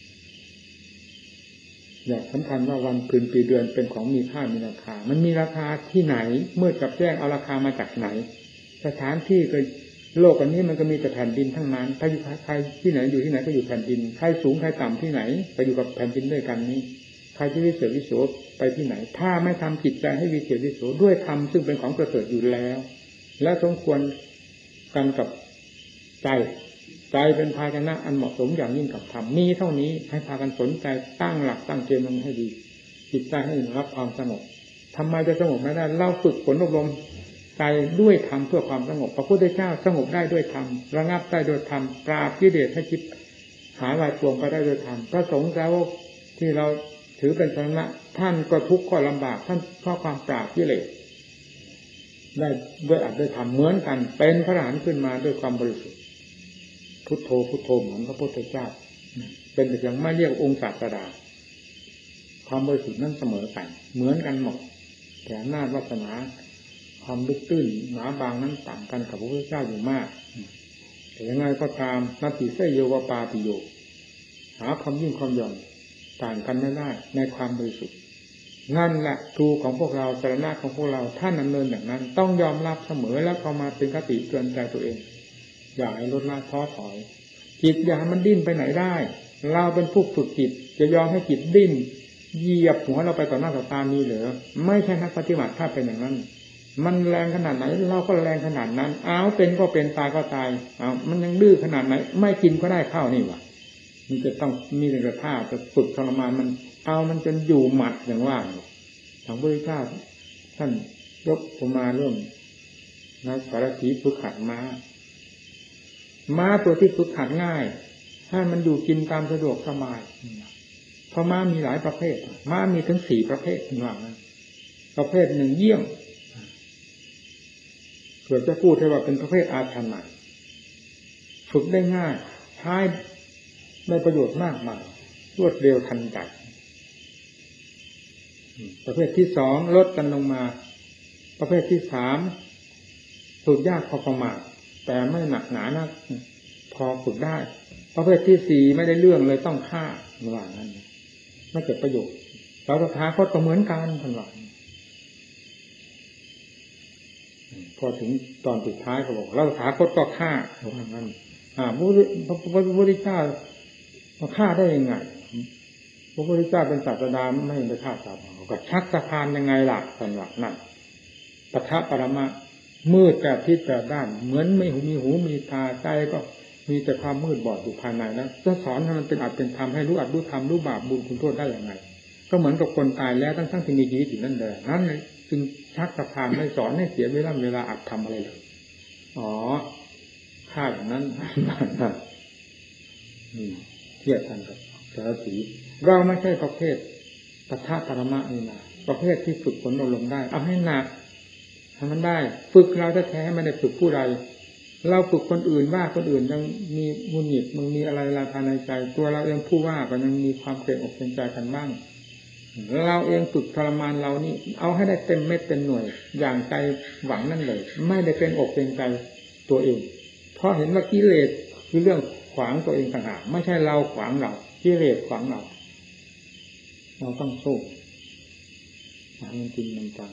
อย่าสำคัญว่าวันคืนปีเดือนเป็นของมีค่ามีราคามันมีราคาที่ไหนเมื่อจับแจ้งเอาราคามาจากไหนสถานที่ก็โลกอันนี้มันก็มีแต่แผ่นดินทั้งนั้นใครอยู่ใครที่ไหนอยู่ที่ไหนก็อยู่แผ่นดินใครสูงใครต่ำที่ไหนไปอยู่กับแผ่นดินด้วยกันนี้ใครที่วิเศษวิโสไปที่ไหนถ้าไม่ทำจิตใจให้วิเศษวิโสด้วยธรรมซึ่งเป็นของประเสริฐอยู่แล้วและสมควรกันกับใจใจเป็นภาชนะอันเหมาะสมอย่างยิ่งกับธรรมมีเท่านี้ให้พากันสนใจตั้งหลักตั้งเกณฑ์ลงให้ดีจิตใจให้รับความสงบทำไมจะสงบไม่ได้เราฝึกฝนอบรมใจด้วยธรรมเพื่อความสงบพระพุทธเจ้าสงบได้ด้วยธรรมระงับได้ด้วยธรรมปราบกิเลสให้จิตหายวายปวงไปได้ด้วยธรรมพระสงฆ์แล้วที่เราถือเป็นสาระท่านก็ทุกข์ก็ลำบากท่านเพราะความปราบกิเลสได้ด้วยอัดด้วยธรรมเหมือนกันเป็นพระอรหันต์ขึ้นมาด้วยความบริสุทธิ์พุทโธพุทโธเหมือนพระพุทธเจ้าเป็นแต่ยังไม่เรียกองค์ศาสดาความบริสุทธิ์นั้นเสมอกันเหมือนกันหมดแต่อำนาจวาสนาความลึกตื้นหนาบางนั้นต่างกันกับพระพุทธเจ้าอยู่มากแต่ยังไงก็ตามนาทีเสยโยวปาปิโยหาความยิ่งความหย่อนต่างกันไม่ได้ในความบริสุทธิ์นั่นแหละครูของพวกเราสรณะของพวกเราท่านดำเนินอย่างนั้นต้องยอมรับเสมอแล้วเข้ามาเป็นคติเตือนใจตัวเองอย่าให้ลดละท้อถอยจิตอย่าให้มันดิ้นไปไหนได้เราเป็นผู้ฝึกจิตจะยอมให้จิตดิ้นเหยียบหัวเราไปต่อหน้าต่อตามีเหรอไม่ใช่นักปฏิบัติถ้าเป็นอย่างนั้นมันแรงขนาดไหนเราก็แรงขนาดนั้นเอาเป็นก็เป็นตายก็ตายเอามันยังดื้อขนาดไหนไม่กินก็ได้ข้าวนี่หว่ามันจะต้องมีแต่กระท่าจะฝึกทรมานมันเอามันจนอยู่หมัดอย่างว่าทางพระพุทธเจ้าท่านยกผมมาเรื่องนักสารถีฝึกหัดม้าม้าตัวที่ฝึกหัดง่ายให้มันอยู่กินตามสะดวกสบายเพราะม้ามีหลายประเภทม้ามีถึงสี่ประเภทถึงว่าประเภทหนึ่งเยี่ยมเผื่อจะพูดให้ว่าเป็นประเภทอาถรรพ์ฝึกได้ง่ายใช้ได้ประโยชน์มากมายรวดเร็วทันใจประเภทที่สองลดกันลงมาประเภทที่สามฝึกยากพอประมาณแต่ไม่หนักหนานักพอฝึกได้ประเภทที่สี่ไม่ได้เรื่องเลยต้องฆ่าระหว่างนั้นไม่เกิดประโยชน์เราสถาคตก็เหมือนกันทันหลังพอถึงตอนสุดท้ายเขาบอกเราสถาคตก็ฆ่าระหว่างนั้นอ่าพระพุทธเจ้ามาฆ่าได้ยังไงพระพุทธเจ้าเป็นศาสดาไม่ไปฆ่าสัตว์ก็ชักสะพานยังไงล่ะสำหรับนั่นปะทะปรมะมืดแต่ทิศแต่ด้านเหมือนไม่มีหูมีตาใจก็มีแต่ความมืดบอดอยู่ภายในแล้วจะสอนให้มันเป็นอัตเป็นธรรมให้รู้อัตรู้ธรรมรู้บาปบุญคุณโทษได้อย่างไรก็เหมือนกับคนตายแล้วทั้งทั้งที่มีชีวิตอยู่นั่นแหละนั่นจึงชักสะพานไม่สอนให้เสียเวลาเวลาอัดทำอะไรเลยอ๋อฆ่าอย่างนั้นนี่เทียบกันกับสารสีเราไม่ใช่ประเภทปะทะปรมะนี่นะประเภทที่ฝึกฝนอบรมได้เอาให้หนักทำมันได้ฝึกเราแท้ๆไม่ได้ฝึกผู้ใดเราฝึกคนอื่นว่าคนอื่นยังมีมุนหงิดมันมีอะไรราคาในใจตัวเราเองผู้ว่าก็ยังมีความเกรงอกเกรงใจกันบ้างเราเองฝึกทรมานเรานี่เอาให้ได้เต็มเม็ดเต็มหน่วยอย่างใจหวังนั่นเลยไม่ได้เป็นอกเป็นใจตัวเองเพราะเห็นว่ากิเลสคือเรื่องขวางตัวเองต่างหากไม่ใช่เราขวางเรากิเลสขวางเราเราต้องสู้มันจริงมันจัง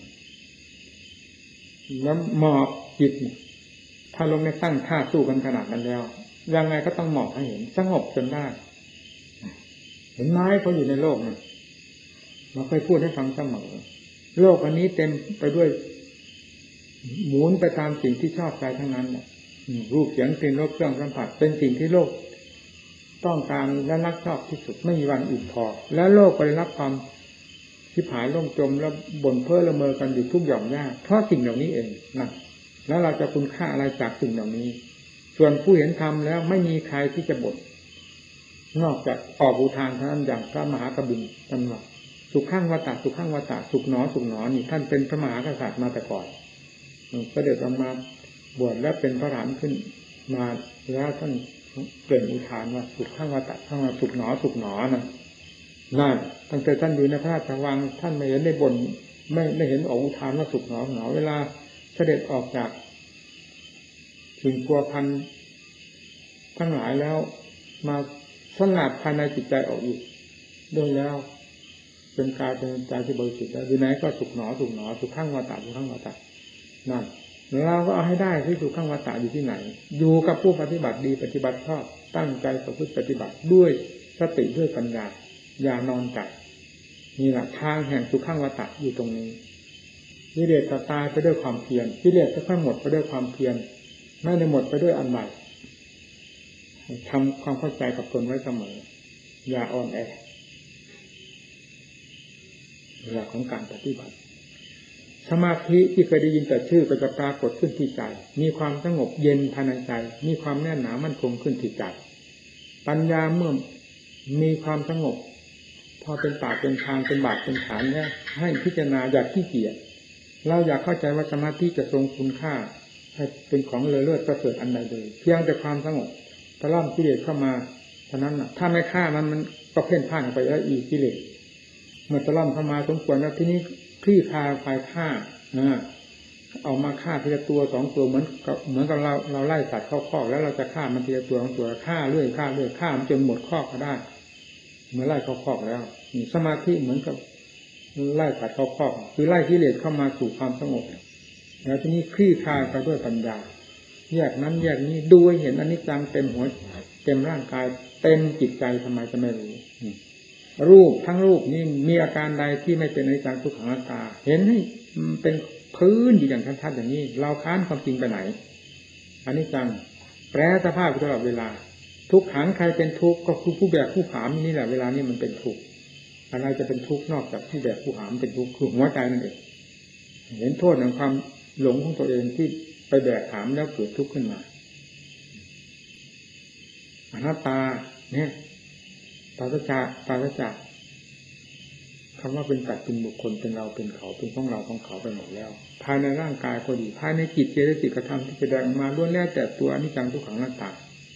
แล้วหมอบจิตถ้าลงในตั้งท่าสู้กันขนาดนั้นแล้วยังไงก็ต้องหมอบให้เห็นสงบจนได้เห็นไหมเขาอยู่ในโลกนี่เราเคยพูดให้ฟังเสมอโลกอันนี้เต็มไปด้วยหมุนไปตามสิ่งที่ชอบใจทั้งนั้นเนี่ยรูปเสียงกลิ่นรสเครื่องสัมผัสเป็นสิ่งที่โลกต้องการและรักชอบที่สุดไม่มีวันอื่นพอแล้วโลกก็ได้รับความชิบหายล่มจมแล้วบ่นเพ้อละเมอกันอยู่ทุกหย่อมย่าเพราะสิ่งเหล่านี้เองนะแล้วเราจะคุณค่าอะไรจากสิ่งเหล่านี้ส่วนผู้เห็นธรรมแล้วไม่มีใครที่จะบ่นนอกจากออกอุทานเท่านั้นอย่างพระมหากบิณท่านว่าสุขขังวัตตะสุขขังวัตตะสุขหนอสุขหนอนี่ท่านเป็นพระมหากษัตริย์มาแต่ก่อนเสด็จออกมาบวชแล้วเป็นพระอรหันต์ขึ้นมาแล้วท่านเปล่งอุทานว่าสุขขังวัตตะขังสุขหนอสุขหนอนะนั่นตั้งแต่ท่านอยู่ในพระราชวังท่านไม่เห็นได้บ่นไม่ได้เห็นออกอุทานว่าสุขหนอหนอเวลาเสด็จออกจากสิ่งพัวพันทั้งหลายแล้วมาสงัดภายในจิตใจออกอีกด้วยแล้วเป็นกายเป็นใจที่บริสุทธิ์แล้วอยู่ไหนก็สุขหนอสุขหนอสุขขังวัตตะสุขขังวัตตะนั่นเราก็เอาให้ได้ที่สุขขังวัตตะอยู่ที่ไหนอยู่กับผู้ปฏิบัติดีปฏิบัติชอบตั้งใจประพฤติปฏิบัติด้วยสติด้วยปัญญาอย่านอนใจนี่แหละทางแห่งสุขขังวัตตะอยู่ตรงนี้กิเลสจะตายไปด้วยความเพียรกิเลสจะค่อยหมดไปด้วยความเพียรไม่ได้หมดไปด้วยอันใหม่ทำความเข้าใจกับตนไว้เสมออย่าอ่อนแอหลักของการปฏิบัติสมาธิที่เคยได้ยินแต่ชื่อก็จะปรากฏขึ้นที่ใจมีความสงบเย็นภายในใจมีความแน่นหนามั่นคงขึ้นที่ใจปัญญาเมื่อมีความสงบพอเป็นปากเป็นทางเป็นบาทเป็นฐานแล้วให้พิจารณาอย่าขี้เกียจเราอยากเข้าใจว่าสมาธิจะทรงคุณค่าให้เป็นของเลอเลิศประเสริฐอันใดเลยเพียงแต่ความสงบตะล่อมกิเลสเข้ามาเท่านั้นน่ะถ้าไม่ฆ่ามันมันก็เพ่นพ่านไปแล้วอีกกิเลสเมื่อตะล่อมเข้ามาสมควรแล้วทีนี้คลี่คลายไฟฆ่านะเอามาฆ่าทีละตัวสองตัวเหมือนกับเหมือนกับเราเราไล่สัตว์เข้าคอกแล้วเราจะฆ่ามันทีละตัวสองตัวฆ่าเรื่อยฆ่าเรื่อยฆ่ามันจนหมดคอกก็ได้เมื่อไล่เข้าคอกแล้วนี่สมาธิเหมือนกับไล่สัตว์เข้าคอกคือไล่กิเลสเข้ามาสู่ความสงบแล้วทีนี้คลี่คลายไปด้วยปัญญาแยกนั้นแยกนี้ดูให้เห็นอนิจจังเต็มหัวเต็มร่างกายเต็มจิตใจทำไมจะไม่รู้รูปทั้งรูปนี้มีอาการใดที่ไม่เป็นอนิจจังทุกขังอนัตตาเห็นให้เป็นพื้นอยู่อย่างชัดๆอย่างนี้เราค้านความจริงไปไหนอนิจจังแปรสภาพตลอดเวลาทุกขังใครเป็นทุกข์ก็คือผู้แบกผู้หามนี่แหละเวลานี้มันเป็นทุกข์อะไรจะเป็นทุกข์นอกจากผู้แบกผู้หามเป็นทุกข์คือหัวใจนั่นเองเห็นโทษของความหลงของตัวเองที่ไปแบกหามแล้วเกิดทุกข์ขึ้นมาอนัตตาเนี่ยปราศจากปราศจากคำว่าเป็นสัตว์เป็นบุคคลเป็นเราเป็นเขาเป็นของเราของเขาไปหมดแล้วภายในร่างกายก็ดีภายในจิตเจตสิกธรรมที่แสดงมาล้วนแล้วแต่ตัวอนิจจังทุกขังอนัตตา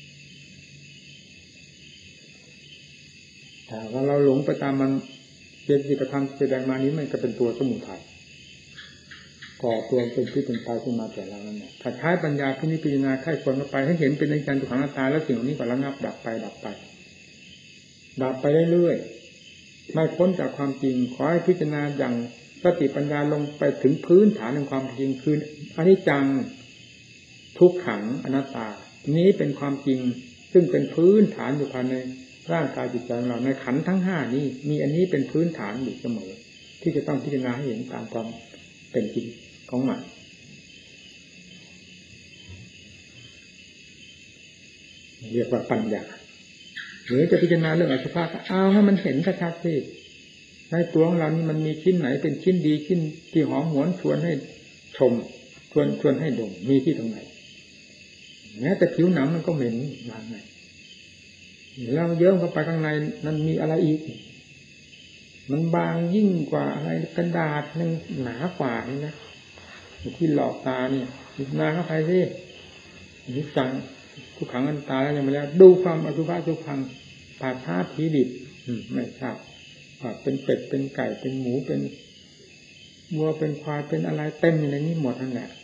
แต่ว่าเราหลงไปตามมันเจตสิกธรรมแสดงมานี้มันก็เป็นตัวสมุทัยก่อตัวเป็นพิษเป็นตายขึ้นมาแต่เรานั่นแหละถ้าใช้ปัญญาพินิจพิจารณาไข้ควรเข้าไปให้เห็นเป็นอนิจจังทุกขังอนัตตาแล้วสิ่งนี้ก็ระงับดับไปดับไปดับไปเรื่อยๆไม่พ้นจากความจริงขอให้พิจารณาอย่างสติปัญญาลงไปถึงพื้นฐานของความจริงคืออนิจจังทุกขังอนัตตานี้เป็นความจริงซึ่งเป็นพื้นฐานอยู่ภายในร่างกายจิตใจของเราในขันธ์ทั้งห้านี้มีอันนี้เป็นพื้นฐานอยู่เสมอที่จะต้องพิจารณาให้เห็นตามความเป็นจริงของมันเรียกว่าปัญญาหรือจะพิจารณาเรื่องอสุภะก็เอาให้มันเห็นชัดๆสิในตัวของเรานี่มันมีชิ้นไหนเป็นชิ้นดีชิ้นที่หอมหวนชวนให้ชมชวนชวนให้ดมมีที่ตรงไหนแม้แต่ผิวหนังมันก็เหม็นอย่างไงแล้วเยิ้มเข้าไปข้างในมันมีอะไรอีกมันบางยิ่งกว่าอะไรกระดาษนึงหนากว่านี่นะที่หลอกตาเนี่ยพิจารณาเข้าไปสินิจังทุกขังอันตาแล้วยังไม่แล้วดูความอสุภะทุกขังปาฐาผีดิบไม่ทราบว่าเป็นเป็ดเป็นไก่เป็นหมูเป็นวัวเป็นควายเป็นอะไรเต็มอยู่ในนี้หมดนั่นแหละ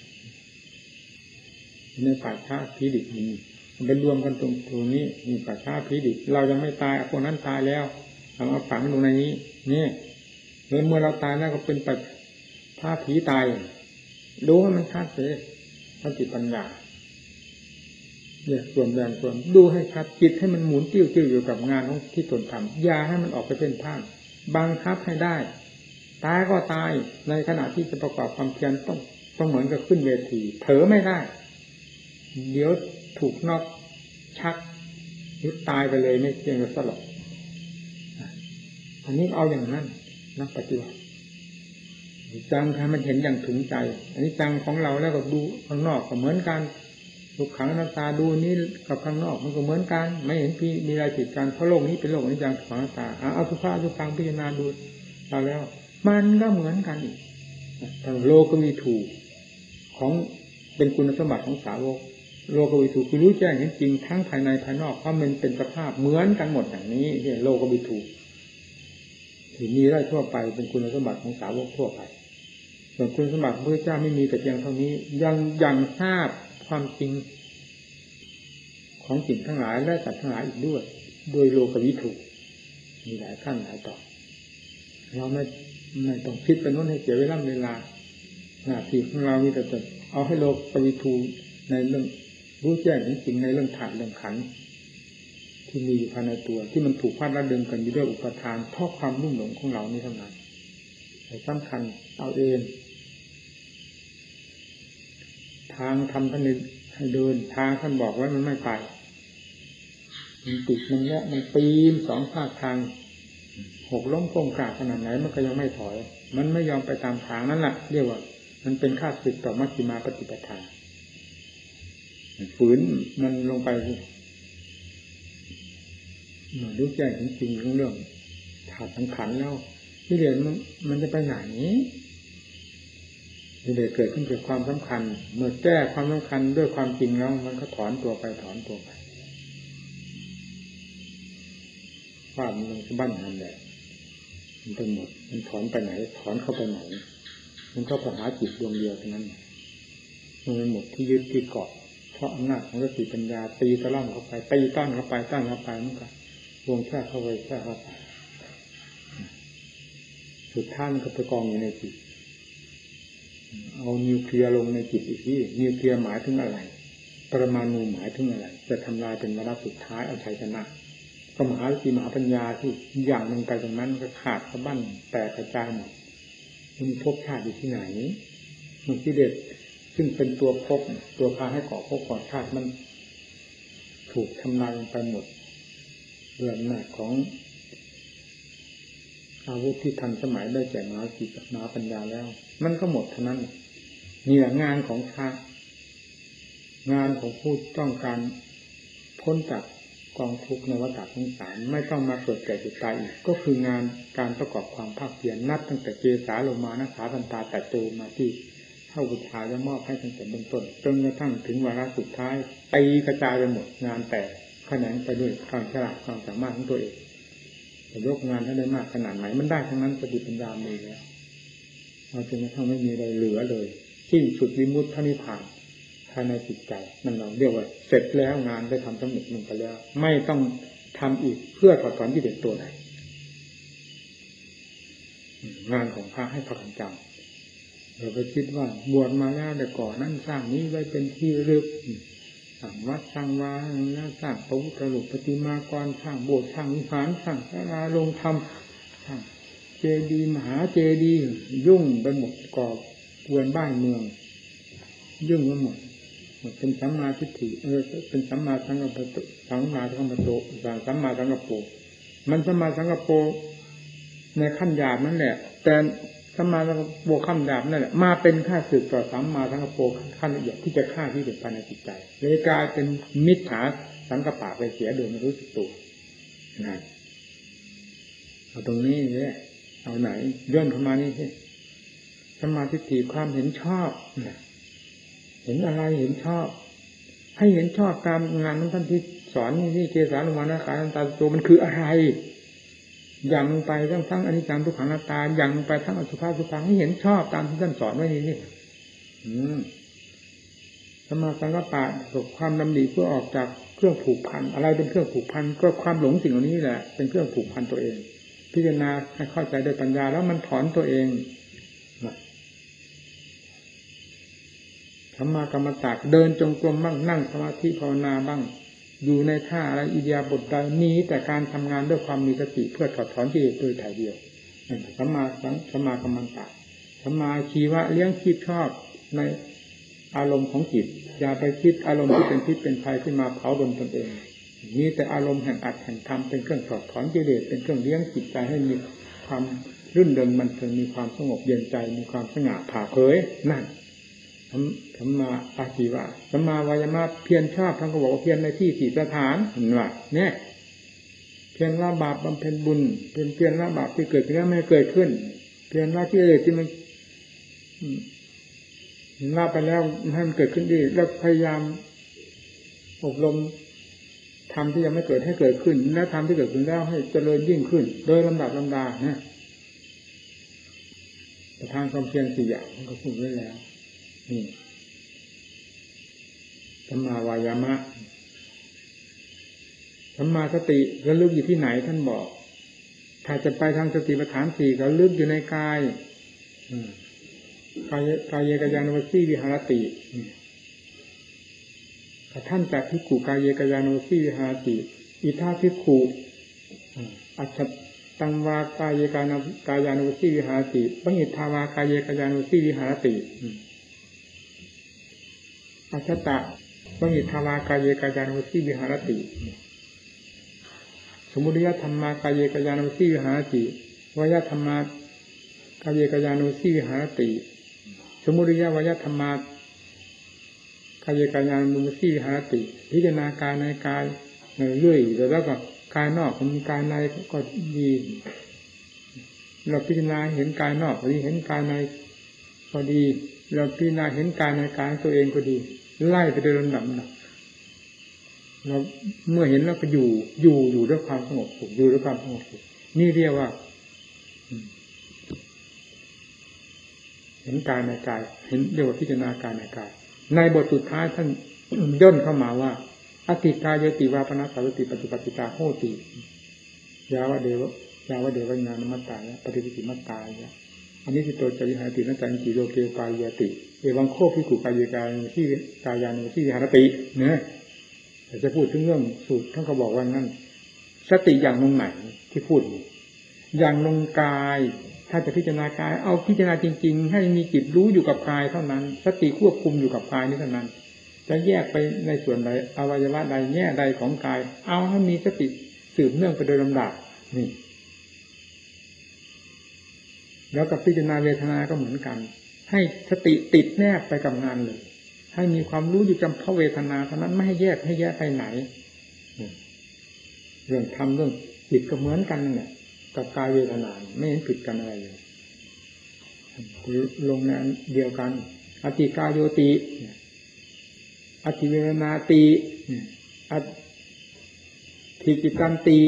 ในป่าช้าผีดิบมีมันเป็นรวมกันตรงตรงนี้มีป่าช้าผีดิบเรายังไม่ตายพวกนั้นตายแล้วเราเอาฝังลงในนี้นี่เมื่อเราตายแล้วก็เป็นป่าช้าผีตายดูให้มันชัดเลยสติปัญญาเนี่ยส่วนแบ่งส่วนดูให้ชัดจิตให้มันหมุนติ้วติ้วอยู่กับงานของที่ตนทำอย่าให้มันออกไปเป็นท่านบังคับให้ได้ตายก็ตายในขณะที่จะประกอบความเพียรต้องต้องเหมือนกับขึ้นเวทีเผลอไม่ได้เดี๋ยวถูกนอกชักหรือตายไปเลยไม่เพียงแต่สลบอันนี้เอาอย่างนั้นนักปฏิบัติจังให้มันเห็นอย่างถึงใจอันนี้จังของเราแล้วก็ดูข้างนอกก็เหมือนกันทุกขังอนัตตาดูนี้กับข้างนอกมันก็เหมือนกันไม่เห็นพี่มีอะไรผิดกันเพราะโลกนี้เป็นโลกอนิจจังทุกขังอนัตตาเอาทุกภาพทุกทางพิจารณาดูเราแล้วมันก็เหมือนกันอีกโลกก็มีถูกของเป็นคุณสมบัติของสาวกโลกวิถูคือรู้แจ้งเห็นจริงทั้งภายในภายนอกเพราะมันเป็นสภาพเหมือนกันหมดอย่างนี้เนี่ยโลกวิถูที่มีได้ทั่วไปเป็นคุณสมบัติของสาวกทั่วไปส่วนคุณสมบัติพระเจ้าไม่มีแต่เพียงเท่านี้ยังยังทราบความจริงของสิ่งทั้งหลายและสัตว์ทั้งหลายอีกด้วยโดยโลกวิถูมีหลายขั้นหลายตอนเราไม่ไม่ต้องคิดไปโน้นให้เสียเวลาเวลาหน้าที่ของเรามีแต่จะเอาให้โลกวิถูในเรื่องรู้แจ้งจริงๆในเรื่องธาตุเรื่องขันธ์ที่มีอยู่ภายในตัวที่มันถูกพัดระดึงกันอยู่ด้วยอุปทานเพราะความรุ่มหลงของเรานี่เท่านั้นแต่สำคัญเอาเองทางทำท่านให้เดินทางท่านบอกไว้มันไม่ไปมันติดมันแยะมันปีนสองภาคทางหกล้มโป่งกาขนาดไหนมันก็ยังไม่ถอยมันไม่ยอมไปตามทางนั่นแหละเรียกว่ามันเป็นข้าศึกต่อมัชฌิมาปฏิปทาฝืนมันลงไปรู้แจ้งจริงๆของเรื่องถาดสังขารแล้วที่เรียนมันมันจะไปไหนที่เรียนเกิดขึ้นจากความสำคัญเมื่อแก้ความสำคัญด้วยความจริงแล้วมันก็ถอนตัวไปถอนตัวไปว่ามันสะบั้นหันแหละมันไปหมดมันถอนไปไหนถอนเข้าไปไหนมันก็ไปหาจิตดวงเดียวเท่านั้นมันหมดที่ยึดที่เกาะเพราะอำนาจของสติปัญญาตีตะล่อมเข้าไปตีต้านเข้าไปต้านเข้าไปมันก็วงแค่เข้าไปแค่เข้าไปสุดท้ายมันก็ไปกองอยู่ในจิตเอานิวเคลียร์ลงในจิตอีกทีนิวเคลียร์หมายถึงอะไรปรมาณูหมายถึงอะไรจะทำลายเป็นวาระสุดท้ายเอาชัยชนะก็มหาสติมหาปัญญาที่อย่างหนึ่งไปตรงนั้นก็ขาดสะบั้นแตกกระจายหมดมันมีภพชาติอยู่ที่ไหนมันกิเลสซึ่งเป็นตัวภพตัวพาให้ก่อภพก่อชาติมันถูกทำลายไปหมดเรื่องหน้าของอาวุธที่ทันสมัยได้แก่มหาสติมหาปัญญาแล้วมันก็หมดเท่านั้นนี่แหละงานของพระงานของผู้ต้องการพ้นจากกองทุกข์ในวัฏสงสารไม่ต้องมาเกิดแก่เจ็บตายอีกก็คืองานการประกอบความภาคเพียรนับตั้งแต่เจสาโลมานะขาทันตาแต่โตมาที่เข้าบูชาและมอบให้ตั้งแต่เบื้องต้นจนกระทั่งถึงวาระสุดท้ายตีกระจายไปหมดงานแต่แขนงไปด้วยความฉลาดความสามารถของตัวเองจะยกงานให้ได้มากขนาดไหนมันได้ทั้งนั้นสติปัญญามีแล้วเราจนกระทั่งไม่มีอะไรเหลือเลยสิ้นสุดวิมุตติพระนิพพานภายในจิตใจนั่นเราเรียกว่าเสร็จแล้วงานได้ทำสำเร็จลงไปแล้วไม่ต้องทำอีกเพื่อถอดถอนกิเลสตัวไหนงานของพระให้พากันจำเราไปคิดว่าบวชมาแล้วแต่ก่อนนั่นสร้างนี้ไว้เป็นที่ระลึกสร้างวัดสร้างวาแล้วสร้างพระพุทธรูปปฏิมากรสร้างโบสถ์สร้างวิหารสร้างศาลาโรงธรรมสร้างเจดีย์มหาเจดีย์ยุ่งไปหมดก่อกวนบ้านเมืองยุ่งไปหมดเป็นสัมมาทิฏฐิเออเป็นสัมมาสังกัปปะสัมมาสังกัปปะโตสัมมาสังกัปโปมันสัมมาสังกัปโปในขั้นหยาบนั่นแหละแต่สัมมาสังกัปโปขั้นหยาบนั่นแหละมาเป็นค่าศึกต่อสัมมาสังกัปโปขั้นละเอียดที่จะฆ่าที่เด็ดภายในจิตใจเลยกลายเป็นมิจฉาสังกัปปะไปเสียโดยไม่รู้สึกตัวนั่นเอาตรงนี้เนี่ยเอาไหนย่นเข้ามานี่สิสัมมาทิฏฐิความเห็นชอบเห็นอะไรเห็นชอบให้เห็นชอบตามงานของท่านที่สอนนี่เกสานุมานะขานันตาโตมันคืออะไรอย่างไปทั้งทั้งอนิจจังทุกขังอนัตตาอย่างไปทั้งอสุภะสุภังให้เห็นชอบตามที่ท่านสอนไว้นี่นี่สัมมาสังกัปปะความดำริเพื่อออกจากเครื่องผูกพันอะไรเป็นเครื่องผูกพันก็ความหลงสิ่งเหล่านี้แหละเป็นเครื่องผูกพันตัวเองพิจารณาให้เข้าใจโดยปัญญาแล้วมันถอนตัวเองสัมมากรรมตากเดินจงกรมบ้างนั่งสมาธิภาวนาบ้างอยู่ในท่าอะไรอิริยาบถใดมีแต่การทำงานด้วยความมีสติเพื่อถอดถอนกิเลสโดยถ่ายเดียวสัมมาสัมมากรรมตากสัมมาชีวะเลี้ยงชีพชอบในอารมณ์ของจิตอย่าไปคิดอารมณ์ที่เป็นพิษเป็นภัยขึ้นมาเผาดนตนเองมีแต่อารมณ์แห่งอัตแห่งธรรมเป็นเครื่องถอดถอนกิเลสเป็นเครื่องเลี้ยงจิตใจให้มีความรื่นเริงบันเทิงมีความสงบเย็นใจมีความสง่าผ่าเผยนั่นสัมมาอาชีวะสัมมาวายามะเพียรชอบท่านก็บอกว่าเพียรในที่สี่สถานเห็นว่าเนี่ยเพียรละบาปบำเพ็ญบุญเพียรเพียรละบาปที่เกิดขึ้นแล้วไม่เกิดขึ้นเพียรละที่เกิดที่มันละไปแล้วให้มันเกิดขึ้นดีแล้วพยายามอบรมทำที่ยังไม่เกิดให้เกิดขึ้นแล้วทำที่เกิดขึ้นแล้วให้เจริญยิ่งขึ้นโดยลำดับลำดานะแต่ทางความเพียรสี่อย่างมันก็พูดไว้แล้วนี่สัมมาวายามะสัมมาสติระลึกอยู่ที่ไหนท่านบอกถ้าจะไปทางสติปัฏฐานสี่ก็ระลึกอยู่ในกายกายกายกายานุวัสีวิหารติถ้าท่านจัดภิกขุกายกายานุวัสีวิหารติอิทาภิกขุอัจฉตังวากายกายกายานุวัสีวิหารติปัญญิทาวากายกายานุวัสีวิหารติอัจฉตะปัญญิทาวากายกายานุวัสีวิหารติสมุทัยธรรมากายกายานุวัสีวิหารติวยธรรมากายกายานุวัสีวิหารติสมุทัยวยธรรมากายกายานุวัสีวิหารติพิจารณากายในกายเรื่อยๆแล้วก็กายนอกมีกายในก็ดีเราพิจารณาเห็นกายนอกก็ดีเห็นกายในก็ดีเราพิจารณาเห็นกายในกายตัวเองก็ดีไล่ไปโดยลำดับเราเมื่อเห็นแล้วก็อยู่อยู่อยู่ด้วยความสงบสุขอยู่ด้วยความสงบสุขนี่เรียกว่าเห็นกายในกายเห็นเรียกว่าพิจารณากายในกายในบทสุดท้ายท่านย่นเข้ามาว่าอติกายติวาปนัสสาติปฏิปติตาโหติยาวะเดวะยาวะเดวะญาณมัตตายะปฏิปติมัตตายะอันนี้คือตัวจริหายตินัจจังกิโลเกกายติเอวังโคภิกขุกายกายที่กายานุที่วิหารติเนี่ยแต่จะพูดถึงเรื่องสูตรท่านก็บอกว่านั่นสติอย่างลงไหนที่พูดอย่างลงกายถ้าจะพิจารณากายเอาพิจารณาจริงๆให้มีจิตรู้อยู่กับกายเท่านั้นสติควบคุมอยู่กับกายนี้เท่านั้นจะแยกไปในส่วนใดอวัยวะใดแง่ใดของกายเอาให้มีสติสืบเนื่องไปโดยลำดับนี่แล้วกับพิจารณาเวทนาก็เหมือนกันให้สติติดแนบไปกับงานเลยให้มีความรู้อยู่จำเพาะเวทนาเท่านั้นไม่ให้แยกให้แยกไปไหนเรื่องธรรมเรื่องจิตก็เหมือนกันนั่นแหละกับกายเวทนาไม่เห็นผิดกันอะไรเลยลงในเดียวกันอติกายโยติอติเวทนาติอธิจิตันติ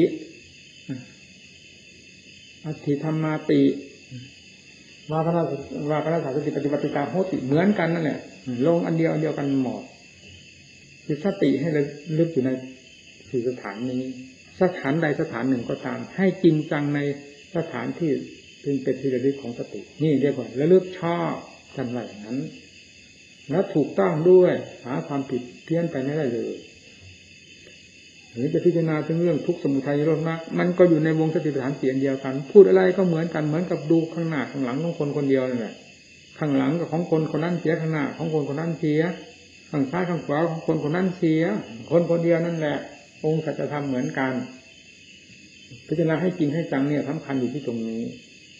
อธิธรรมาติวาพระวาพระสาสติปฏิบัติตาโหติเหมือนกันนั่นแหละลงอันเดียวอันเดียวกันหมดคือสติให้ลึกอยู่ในสี่สถานนี้สถานใดสถานหนึ่งก็ตามให้จริงจังในสถานที่เป็นเป็นที่ระลึกของสตินี่เรียกว่าระลึกชอบกันว่าอย่างนั้นและถูกต้องด้วยหาความผิดเพี้ยนไปไม่ได้เลยหรือจะพิจารณาถึงเรื่องทุกข์สมุทัยนิโรธมรรคมันก็อยู่ในวงสติปัฏฐานเสียงเดียวกันพูดอะไรก็เหมือนกันเหมือนกับดูข้างหน้าข้างหลังของคนคนเดียวนั่นแหละข้างหลังกับของคนคนนั้นเสียข้างหน้าของคนคนนั้นเสียข้างซ้ายข้างขวาของคนคนนั้นเสียคนคนเดียวนั่นแหละองค์สัจธรรมเหมือนกันพิจารณาให้จริงให้จังเนี่ยสำคัญอยู่ที่ตรงนี้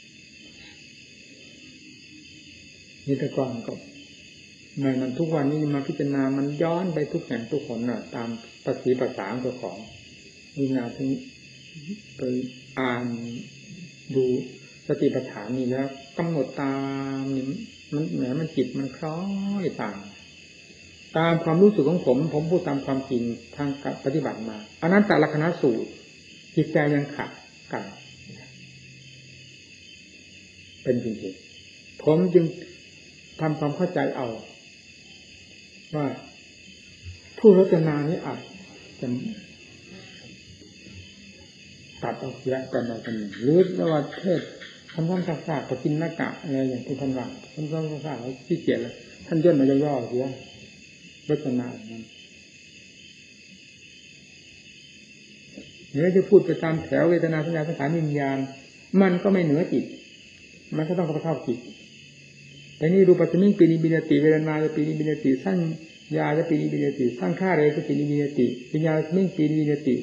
นี่แต่ก่อนก็ในมันทุกวันนี้มาพิจารณามันย้อนไปทุกแห่งทุกคนน่ะตามภาษีภาษาของเจ้าของนี่นาถึงไปอ่านดูสติปัฏฐานนี่แล้วกำหนดตามนี่มันแหมมันจิตมันคล้อยตามตามความรู้สึกของผมผมพูดตามความจริงทางปฏิบัติมาอนัตตลักษณสูตรจิตใจยังขัดกันเป็นจริงๆผมจึงทำความเข้าใจเอาว่าผู้รจนานี้อาจจะตัดออกเสียกันมาคนหนึ่งหรือว่าเทศทำความสะอาดปกินหน้ากากอะไรอย่างที่ท่านว่าทำความสะอาดแล้วขี้เกียจแล้วท่านย่นมาย่อๆเสียรจนานั้นเนื้อจะพูดไปตามแถวเวทนาสัญญาสังขารวิญญาณมันก็ไม่เหนือจิตมันก็ต้องเข้าจิตแต่นี่รูปปัจจมิงปีนิบินติเวทนาจะปีนิบินติสั้นยาจะปีนิบินติสร้างค่าเรจะปีนิบินติปัญญามิ่งปีนิบินติ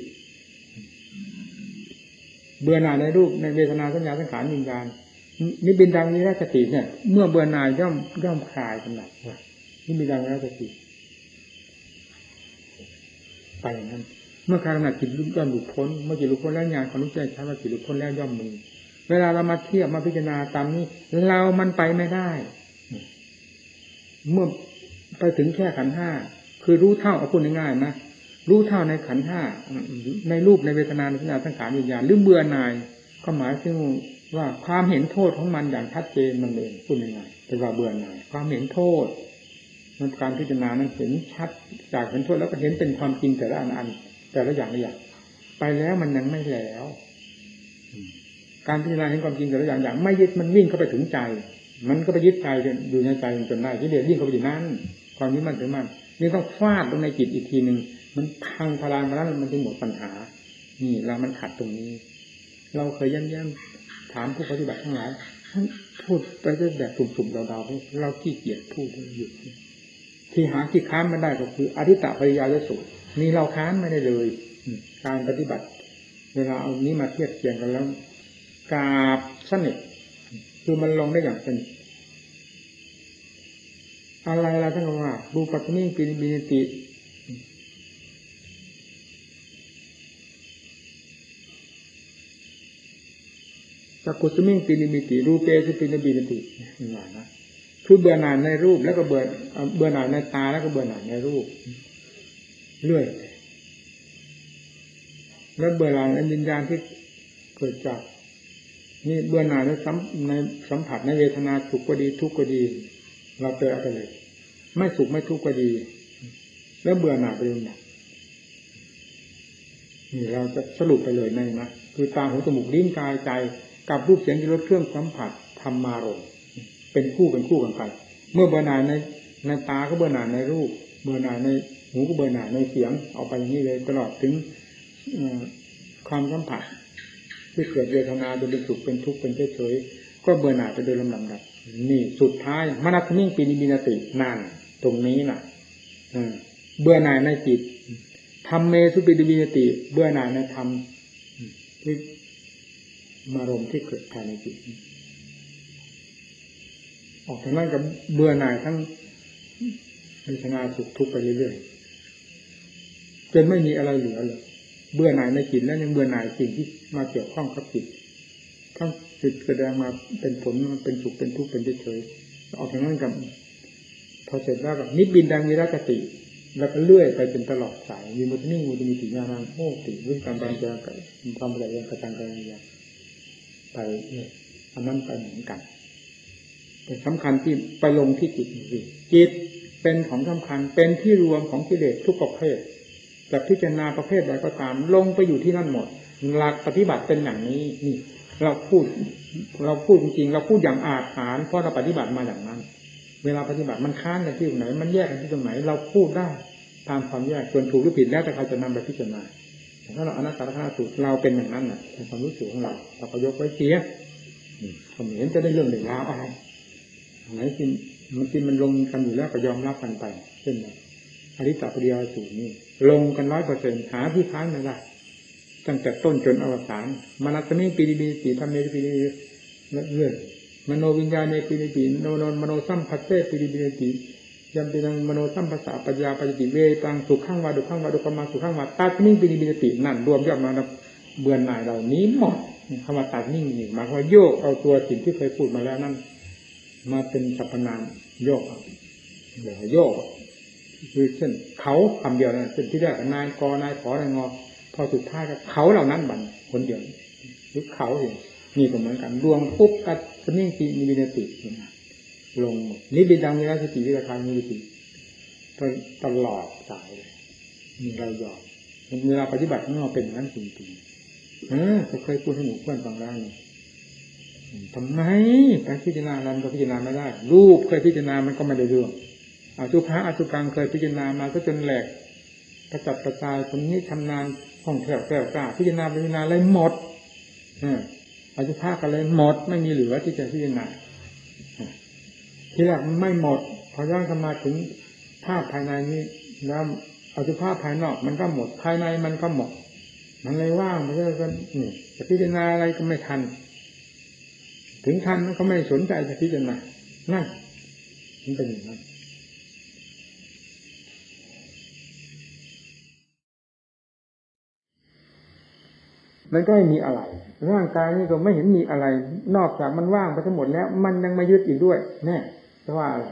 เบื่อหน่ายในรูปในเวทนาสัญญาสังขารวิญญาณนิบินดังนิราชติเนี่ยเมื่อเบื่อหน่ายย่อมย่อมคลายกำหนัดว่านิบินดังนิราชติไปอย่างนั้นเมื่อคลายกำหนัดจิตย่อมหลุดพ้นเมื่อจิตหลุดพ้นแล้วญาณความรู้แจ้งชัดว่าจิตหลุดพ้นแล้วย่อมมีเวลาเรามาเทียบมาพิจารณาตามนี้เรามันไปไม่ได้เมื่อไปถึงแค่ขันธ์ห้าคือรู้เท่าเอาพูดง่ายๆนะรู้เท่าในขันธ์ห้าในรูปในเวทนาในสัญญาสังขารวิญญาณหรือเบื่อหน่ายก็หมายถึงว่าความเห็นโทษของมันอย่างชัดเจนมันเองพูดง่ายๆเป็นว่าเบื่อหน่ายความเห็นโทษมันการพิจารณานั้นเห็นชัดจากเห็นโทษแล้วก็เห็นเป็นความจริงแต่ละอันอันแต่ละอย่างละอย่างไปแล้วมันยังไม่แล้วการพิจารณาเห็นความจริงแต่ละอย่างอย่างไม่ยึดมันวิ่งเข้าไปถึงใจมันก็ไปยึดใจอยู่ในใจจนได้ที่เดียวยิ่งเข้าไปอยู่นั้นความนี้มันถึงมันนี่ต้องฟาดลงในจิตอีกทีหนึ่งมันพังพลังมาแล้วมันจึงหมดปัญหานี่เรามันขัดตรงนี้เราเคยย้ำๆถามผู้ปฏิบัติทั้งหลายพูดไปด้วยแบบสุ่มๆเดาๆเราขี้เกียจพูดหยุดที่หาที่ค้านไม่ได้ก็คืออธิตปริยายสูตรนี่เราค้านไม่ได้เลยการปฏิบัติเวลาเอานี้มาเทียบเทียงกันแล้วกราบสนิทคือมันลงได้อย่างเป็นอะไรอะไรทั้งว่ารูปัจจมิงปีนิบินติจักขุสมิงปีนิบินติรูเปสปีนิบินตินี่ว่านะคือเบื่อหน่ายในรูปแล้วก็เบื่อเบื่อหน่ายในตาแล้วก็เบื่อหน่ายในรูปเรื่อยแล้วเบื่อหน่ายในวิญญาณที่เกิดจากนี่เบื่อหน่ายในสัมในสัมผัสในเวทนาสุขก็ดีทุกข์ก็ดีเราเจอไปเลยไม่สุขไม่ทุกข์ก็ดีแล้วเบื่อหน่ายไปเลยนะนี่เราจะสรุปไปเลยในนะคือตาหูจมูกลิ้นกายใจกับรูปเสียงที่รสเครื่องสัมผัสธรรมารมณ์เป็นคู่เป็นคู่กันไปเมื่อเบื่อหน่ายในในตาก็เบื่อหน่ายในรูปเบื่อหน่ายในหูก็เบื่อหน่ายในเสียงเอาไปอย่างนี้เลยตลอดถึงความสัมผัสที่เกิดเวทนาเป็นสุขเป็นทุกข์เป็นเฉยๆก็เบื่อหน่ายไปโดยลำดับนี่สุดท้ายมนัสมิ่งปีนิบินตินั่นตรงนี้น่ะเบื่อหน่ายในจิตธรรมเมสุปินิบินติเบื่อหน่ายในธรรมที่มารมที่เกิดภายในจิตออกจากนั้นกับเบื่อหน่ายทั้งเวทนาสุขทุกข์ไปเรื่อยๆจนไม่มีอะไรเหลือเลยเบื่อหน่ายในจิตแล้วยังเบื่อหน่ายสิ่งที่มาเกี่ยวข้องกับจิตทั้งจิตแสดงมาเป็นผลมันเป็นสุขเป็นทุกข์เป็นเฉยๆออกจากนั้นกับพอเสร็จแล้วกับนิบินดังวิรัตติแล้วก็เลื่อยไปเป็นตลอดสายมีมุตนิ่งมุตมิติญาณังโหติวิการบัญญัติความละเอียดกระจังกระยังไปเนี่ยอันนั้นไปเหมือนกันแต่สำคัญที่ไปลงที่จิตนี่จิตเป็นของสำคัญเป็นที่รวมของกิเลสทุกประเภทจะพิจารณาประเภทใดก็ตามลงไปอยู่ที่นั่นหมดหลักปฏิบัติเป็นอย่างนี้นี่เราพูดเราพูดจริงๆเราพูดอย่างอาถรรพ์เพราะเราปฏิบัติมาอย่างนั้นเวลาปฏิบัติมันค้านกันที่ตรงไหนมันแยกกันที่ตรงไหนเราพูดได้ตามความแยกส่วนถูกหรือผิดแล้วแต่ใครจะนำไปพิจารณาถ้าเราอนัตตลักษณะสูตรเราเป็นอย่างนั้นน่ะในความรู้สึกของเราเราก็ยกไว้เสียผมเห็นจะได้เรื่องหนึ่งแล้วอะไรไหนที่มันที่มันลงกันอยู่แล้วก็ยอมรับกันไปเช่นแบบอริตตปริยสูตรนี่ลงกันร้อยเปอร์เซ็นต์หาที่ค้านไม่ได้ตั้งแต่ต้นจนอวสานมนัสมิปีดีปีสีธรรมเนปีดีเรื่อยมโนวิญญาณในปีดีปีโนโนมโนสัมผัสเตปีดีปีดียามเป็นมโนสัมภาษาปัญญาปัจจิเวตังสุขังวาดุขังวาดุขมาสุขังวาตัดนิ่งปีดีปีดีนั่นรวมยอดมาเบื่อหน่ายเหล่านี้หมดคำว่าตัดนิ่งนี่หมายความว่าโยกเอาตัวสิ่งที่เคยพูดมาแล้วนั่นมาเป็นสรรพนามโยกเหลือโยกคือเช่นเขาคำเดียวนะเช่นที่แรกนายกนายขอนายงอพอสุดท้ายก็เขาเหล่านั้นบั่นคนเดียวหรือเขาเองนี่ก็เหมือนกันรวมปุ๊บกัดนิ่งปีมีวินาทีลงนิบิดังมีราสติวิราคามีวิติตลอดสายเลยมีเรายอมเวลาปฏิบัติของเราเป็นอย่างนั้นจริงๆเออจะเคยพูดให้หมู่เพื่อนฟังแล้วนี่ทำไมการพิจารณาอะไรก็พิจารณาไม่ได้รูปเคยพิจารณามันก็ไม่ได้เรื่องอสุภะอสุกังเคยพิจารณามาก็จนแหลกกระจัดกระจายคนนี้ชำนาญห้องแถวแถวกล้าพิจารณาพิจารณาอะไรหมดเอออสุภะกันเลยหมดไม่มีเหลือที่จะพิจารณาทีแรกมันไม่หมดพอย้อนเข้ามาถึงภาพภายในนี้แล้วอสุภะภายนอกมันก็หมดภายในมันก็หมดมันเลยว่างไปเลยก็นี่จะพิจารณาอะไรก็ไม่ทันถึงทันมันก็ไม่สนใจจะพิจารณานั่นมันเป็นอย่างนั้นมันก็ไม่มีอะไรร่างกายนี่ก็ไม่เห็นมีอะไรนอกจากมันว่างไปทั้งหมดแล้วมันยังมายึดอีกด้วยแน่เพราะว่าอะไร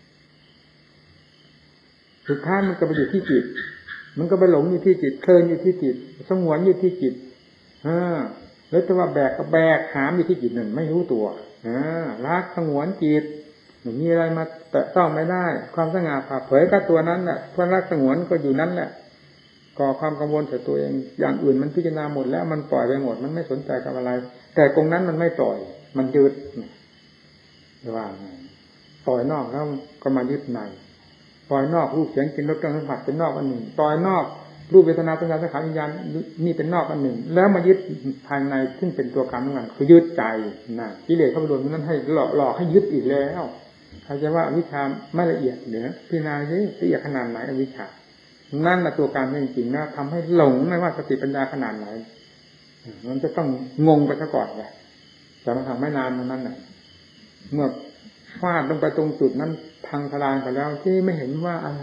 สุดท้ายมันก็ไปอยู่ที่จิตมันก็ไปหลงอยู่ที่จิตเพลินอยู่ที่จิตสงวนอยู่ที่จิตอ่าแล้วแต่ว่าแบกก็แบกหามอยู่ที่จิตนั่นไม่รู้ตัวอ่ารักสงวนจิตไม่มีอะไรมาแตะต้องไม่ได้ความสง่าผ่าเผยก็ตัวนั้นแหละความรักสงวนก็อยู่นั้นแหละก่อความกังวลใส่ตัวเองอย่างอื่นมันพิจารณาหมดแล้วมันปล่อยไปหมดมันไม่สนใจกับอะไรแต่ตรงนั้นมันไม่ปล่อยมันยึดว่าปล่อยนอกแล้วก็มายึดในปล่อยนอกรูปเสียงกลิ่นรสเครื่องสัมผัสเป็นนอกอันหนึ่งปล่อยนอกรูปเวทนาสัญญาสังขารวิญญาณนี่เป็นนอกอันหนึ่งแล้วมายึดภายในซึ่งเป็นตัวการของมันคือยึดใจนะกิเลสเข้าไปรวมนั้นให้หลอกหลอกให้ยึดอีกแล้วใครจะว่าอวิชชาไม่ละเอียดเหนือพิจารณาสิละเอียดขนาดไหนอวิชชานั่นแหละตัวการจริงๆนะทำให้หลงไม่ว่าสติปัญญาขนาดไหนมันจะต้องงงไปซะก่อนเลยแต่มันทำไม่นานนั้นน่ะเมื่อฟาดลงไปตรงจุดนั้นพังทลายไปแล้วที่ไม่เห็นว่าอะไร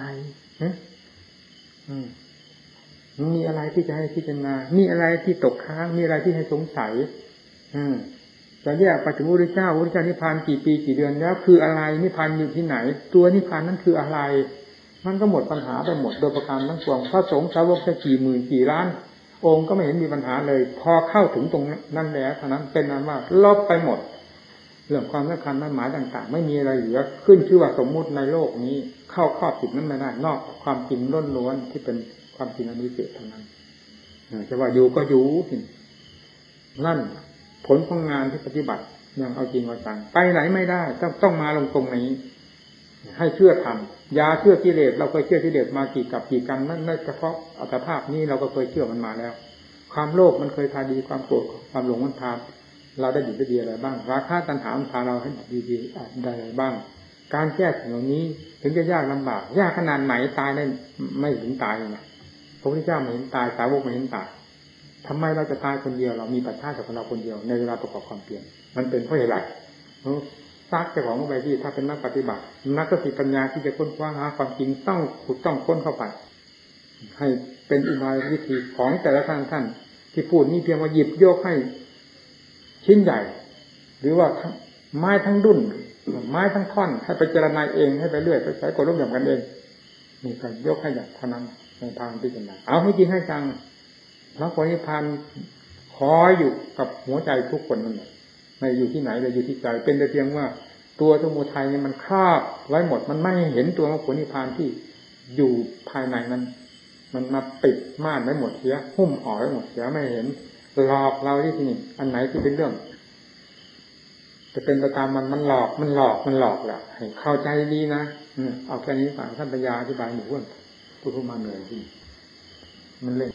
มีอะไรที่จะให้พิจารณามีอะไรที่ตกค้างมีอะไรที่ให้สงสัยจะแยกไปถึงพระพุทธเจ้าพระพุทธเจ้านิพพานกี่ปีกี่เดือนแล้วคืออะไรนิพพานอยู่ที่ไหนตัวนิพพานนั้นคืออะไรมันก็หมดปัญหาไปหมดโดยประการทั้งปวงพระสงฆ์สาวกจะกี่หมื่นกี่ล้านองค์ก็ไม่เห็นมีปัญหาเลยพอเข้าถึงตรงนั้นแล้วเท่านั้นเป็นนั้นว่าลบไปหมดเรื่องความสำคัญมั่นหมายต่างๆไม่มีอะไรเหลือขึ้นชื่อว่าสมมุติในโลกนี้เข้าครอบจิตนั้นไม่ได้นอกความจริงล้วนๆที่เป็นความจริงอันนี้เกิดเท่านั้นจะว่าอยู่ก็อยู่นั่นผลของงานที่ปฏิบัติอย่างเอาจริงเอาจังไปไหนไม่ได้ต้องต้องมาลงตรงนี้ให้เชื่อธรรมยาเชื่อกิเลสเราเคยเชื่อกิเลสมากี่กับกี่กันนั่นไม่เฉพาะอัตภาพนี้เราก็เคยเชื่อมันมาแล้วความโลภมันเคยพาดีความโกรธความหลงมันพาเราได้ดีได้ดีอะไรบ้างราคะตัณหามันพาเราให้ดีดีได้อะไรบ้างการแก้สิ่งเหล่านี้ถึงจะยากลำบากยากขนาดไหนตายได้ไม่ถึงตายนะพระพุทธเจ้าไม่เห็นตายสาวกไม่เห็นตายทำไมเราจะตายคนเดียวเรามีปัจจัยจากเราคนเดียวในเวลาประกอบความเพียรมันเป็นเพราะอะไรซักเจ้าของไปที่ถ้าเป็นนักปฏิบัตินักสติปัญญาที่จะค้นคว้าหาความจริงต้องขุดต้องค้นเข้าไปให้เป็นอุบายวิธีของแต่ละท่านท่านที่พูดนี่เพียงว่าหยิบยกให้ชิ้นใหญ่หรือว่าไม้ทั้งดุ้นไม้ทั้งท่อนให้ไปเจรณาเองให้ไปเรื่อยไปใช้กฎร่วมกันเองนี่การยกให้อย่างเท่านั้นในทางพิจารณาเอาให้จริงให้จังพระโพธิพานคอยอยู่กับหัวใจทุกคนนั่นแหละไม่อยู่ที่ไหนเลยอยู่ที่ใจเป็นแต่เพียงว่าตัวสมุทัยเนี่ยมันครอบไว้หมดมันไม่เห็นตัวพระโพธิพานที่อยู่ภายในนั้นมันมาปิดม่านไว้หมดเสียหุ้มห่อไว้หมดเสียไม่เห็นหลอกเราที่นี่อันไหนที่เป็นเรื่องจะเป็นไปตามมันมันหลอกมันหลอกมันหลอกแหละให้เข้าใจดีนะเอาแค่นี้ก่อนท่านปัญญาอธิบายหมู่เพื่อนผู้ผู้มาเหนื่อยที่มันเล่น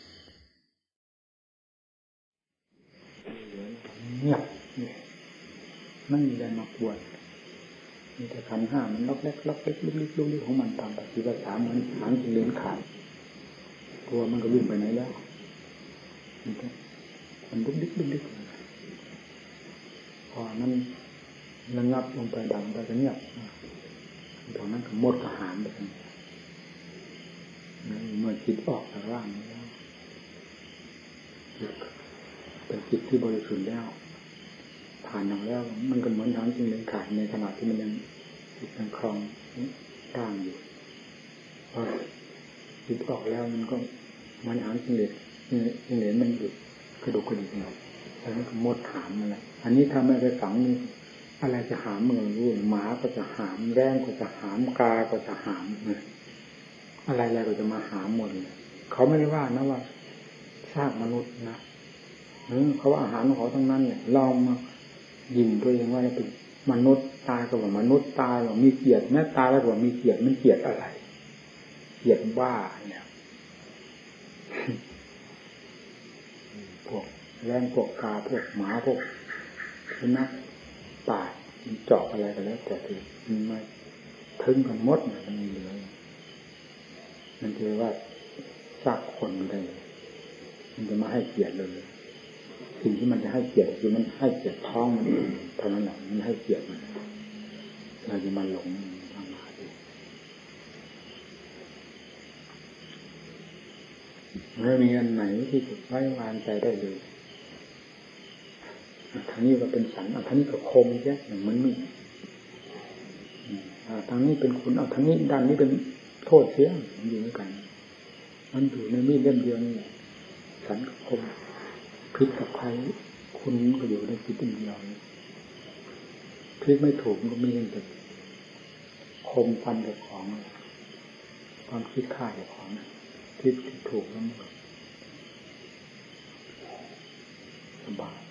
เงียบไม่มีอะไรมากวนมีแต่ขันห้ามันล็อกเล็กล็อกเล็กลุกลิกลุกลิกของมันตามปฏิบัติสามมันหางกิเลสขาดตัวมันก็วิ่งไปไหนแล้วมันลุกลิกลุกลิกพอนั้นระงับลงไปดังไปก็เงียบตอนนั้นก็หมดกระหายไปเมื่อจิตออกจากร่างแล้วเป็นจิตที่บริสุทธิ์แล้วผ่านออกแล้วมันก็เหมือนทางจริงเลยขาดในขณะที่มันยังจิตยังคลองร่างอยู่พอจิตออกแล้วมันก็มันหางจริงเลยจริงเลยมันหยุดกระดูกกระดิกหน่อยแล้วมันก็หมดหามมาแล้วอันนี้ถ้าไม่ไปฝังนี่อะไรจะหามเมืองรู้หมาก็จะหามแร้งก็จะหามกาก็จะหามอะไรอะไรก็จะมาหามหมดเขาไม่ได้ว่านะว่าสร้างมนุษย์นะเขาว่าอาหารของเขาทั้งนั้นเนี่ยลองมายิงตัวเองว่าเป็นมนุษย์ตายก็ว่ามนุษย์ตายว่ามีเกียรติแม้ตายแล้วว่ามีเกียรติมันเกียรติอะไรเกียรติบ้าเนี่ยพวกแรงพวกกาพวกหมาพวกสุนัขป่ามันเจาะอะไรกันแล้วแต่ถึงมันไม่ถึงกันหมดมันมีเหลือมันจะว่าซากคนได้มันจะมาให้เกียรติเลยสิ่งที่มันจะให้เกียรติคือมันให้เกียรติท้องมันเองเท่านั้นแหละมันให้เกียรติมันเราจะมาหลงทางหาดูไม่มีอันไหนที่จะไว้วางใจได้เลยทางนี้ก็เป็นสันทางนี้ก็คมใช่ไหมอย่างมันมีทางนี้เป็นคุณเอาทางนี้ด้านนี้เป็นโทษเสียมันอยู่ด้วยกันมันอยู่ในมีดเล่มเดียวนี่สันกับคมพลิกกับใครคุณก็อยู่ในจิตเดียวพลิกไม่ถูกมันก็มีแต่คมฟันกับของความคิดฆ่ากับของพลิกถูกแล้วมันสบาย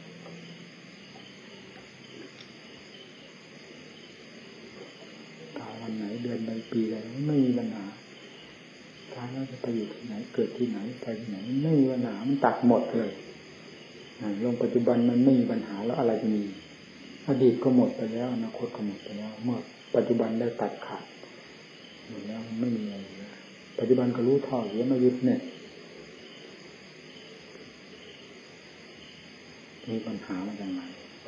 ตายวันไหนเดือนใดปีใดไม่มีปัญหาตายแล้วจะไปอยู่ที่ไหนเกิดที่ไหนไปที่ไหนไม่มีปัญหามันตัดหมดเลยลงปัจจุบันมันไม่มีปัญหาแล้วอะไรจะมีอดีตก็หมดไปแล้วอนาคตก็หมดไปแล้วเมื่อปัจจุบันได้ตัดขาดหมดแล้วไม่มีอะไรปัจจุบันก็รู้ท่อหรือไม่ยึดเนี่ยมีปัญหามาจากไหน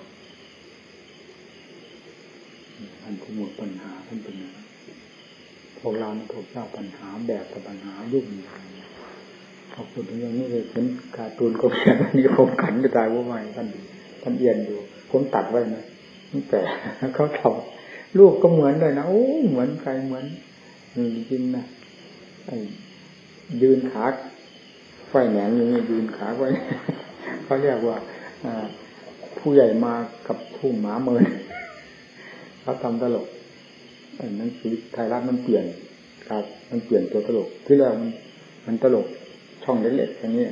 ท่านที่หมดปัญหาท่านเป็นไงพวกเราพวกเจ้าปัญหาแบบกับปัญหายุ่งขอบคุณที่ยังไม่ได้เห็นการ์ตูนก็เขียนวันนี้ผมขันกระจายว่าไม่ท่านท่านเอียนอยู่ผมตัดไว้นะตั้งแต่เขาทำลูกก็เหมือนเลยนะโอ้เหมือนใครเหมือนจริงนะไอ้ยืนขาไฟแหนงอย่างนี้ยืนขาไว้เขาเรียกว่าผู้ใหญ่มากับผู้หมาเมินเขาทำตลกไอ้หนังสือไทยรัฐมันเปลี่ยนครับมันเปลี่ยนตัวตลกที่แรกมันมันตลกช่องเล็กๆอย่างนี้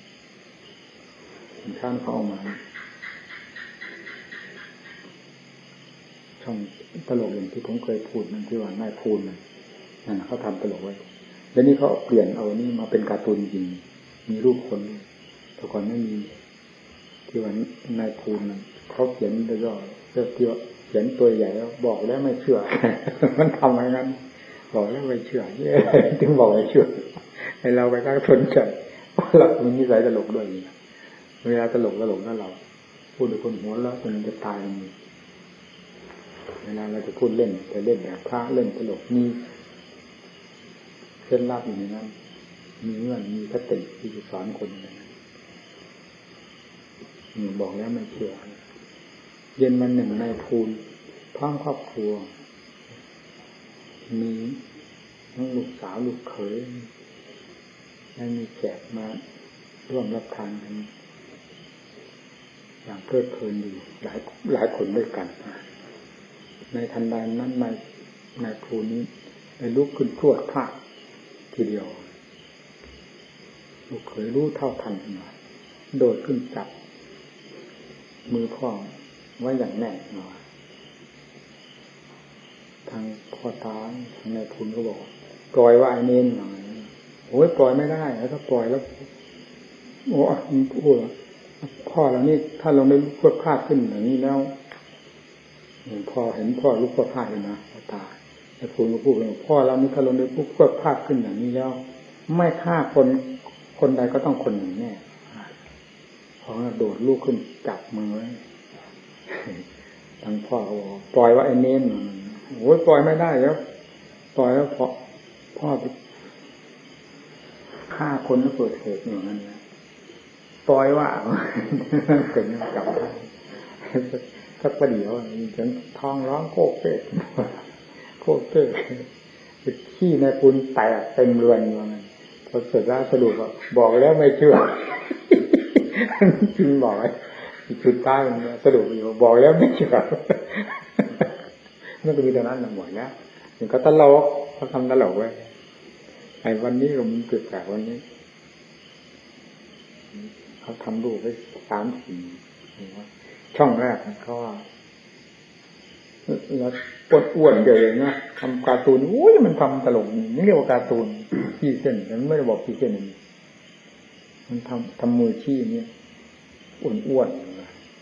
ท่านเขาเอามาช่องตลกอย่างที่ผมเคยพูดนั่นที่ว่านายพูนนั่นเขาทำตลกไว้แล้วนี่เขาเปลี่ยนเอานี่มาเป็นการ์ตูนจริงมีรูปคนแต่ก่อนไม่มีที่ว่านายพูนเขาเขียนย่อๆเสื้อเที่ยวเขียนตัวใหญ่แล้วบอกแล้วไม่เชื่อมันทำอะไรนั้นบอกแล้วไม่เชื่อจึงบอกไม่เชื่อให้เราไปตั้งสนใจเพราะเรามีนิสัยตลกด้วยเวลาตลกตลกนั่นเราพูดด้วยคนหัวแล้วคนจะตายเวลาเราจะพูดเล่นจะเล่นแบบพระเล่นตลกมีเคล็ดลับอยู่ในนั้นมีเงื่อนมีคติที่จะสอนคนนะบอกแล้วไม่เชื่อเย็นวันหนึ่งนายภูลพร้อมครอบครัวมีทั้งลูกสาวลูกเขยและมีแขกมาร่วมรับทานกันอย่างเพลิดเพลินอยู่หลายหลายคนด้วยกันในทันใดนั้นนายนายภูนี้ได้ลุกขึ้นพรวดพลาดทีเดียวลูกเขยรู้เท่าทันมาโดดขึ้นจับมือพ่อไว้อย่างแน่นอนทางพ่อตาทางนายทุนก็บอกปล่อยว่าไอ้เน้นหน่อยโอ้ยปล่อยไม่ได้แล้วถ้าปล่อยแล้วโอ้พูดพ่อเรานี่ถ้าเราได้พวดพลาดขึ้นอย่างนี้แล้วพ่อเห็นพ่อลุกพวดพลาดเลยนะพ่อตาไอ้ทุนก็พูดเลยพ่อเรานี่ถ้าเราได้พวดพลาดขึ้นอย่างนี้แล้วไม่ฆ่าคนคนใดก็ต้องคนหนึ่งแน่พอโดดลูกขึ้นจับมือไว้ทางพ่อเขาบอกปล่อยว่าไอ้เน้นโอ้ยปล่อยไม่ได้แล้วปล่อยแล้วเพราะพ่อไปฆ่าคนแล้วเกิดเหตุอย่างนั้นนะปล่อยว่าเกิดจับได้สักประเดี๋ยวจนท้องร้องโคกเป๊กโคกเป๊กขี้ในปูนแตกเต็มเรือนอย่างนั้นพอเสร็จแล้วสรุปว่าบอกแล้วไม่เชื่อจริงบอกไอ้จุดใต้มันสรุปอยู่บอกแล้วไม่เชื่อนั่นก็มีแต่นั้นหมดแล้วถึงเขาตลกเขาทำตลกไว้ไอ้วันนี้ก็มันเกิดจากวันนี้เขาทำรูปไว้สามสี่ช่องแรกเขาว่าแล้วปวดอ้วนเดี๋ยวเลยนะทำการ์ตูนโอ้ยมันทำตลกนี่เรียกว่าการ์ตูนขี้เส้นแต่ไม่ได้บอกขี้เส้นมันทำทำมือขี้เนี่ยอ้วนๆ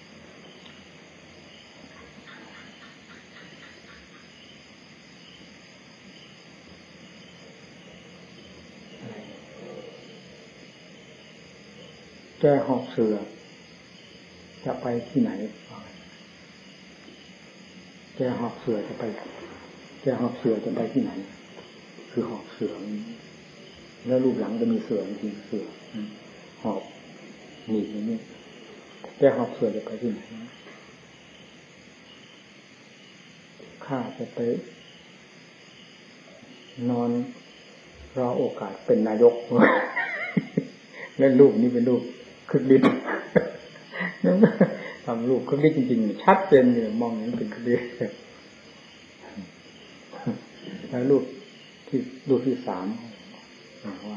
แกหอบเสือจะไปที่ไหนแกหอบเสือจะไปแกหอบเสือจะไปที่ไหนคือหอบเสือแล้วรูปหลังจะมีเสือจริงเสือหอบหนีอย่างนี้แกหอบเสือจะไปที่ไหนข้าจะไปนอนรอโอกาสเป็นนายกเล่นรูปนี้เป็นรูปคึกฤทธิ์ทำรูปคึกฤทธิ์จริงๆชัดเจนเลยมองอย่างนี้เป็นคึกฤทธิ์แล้วรูปที่รูปที่สามว่า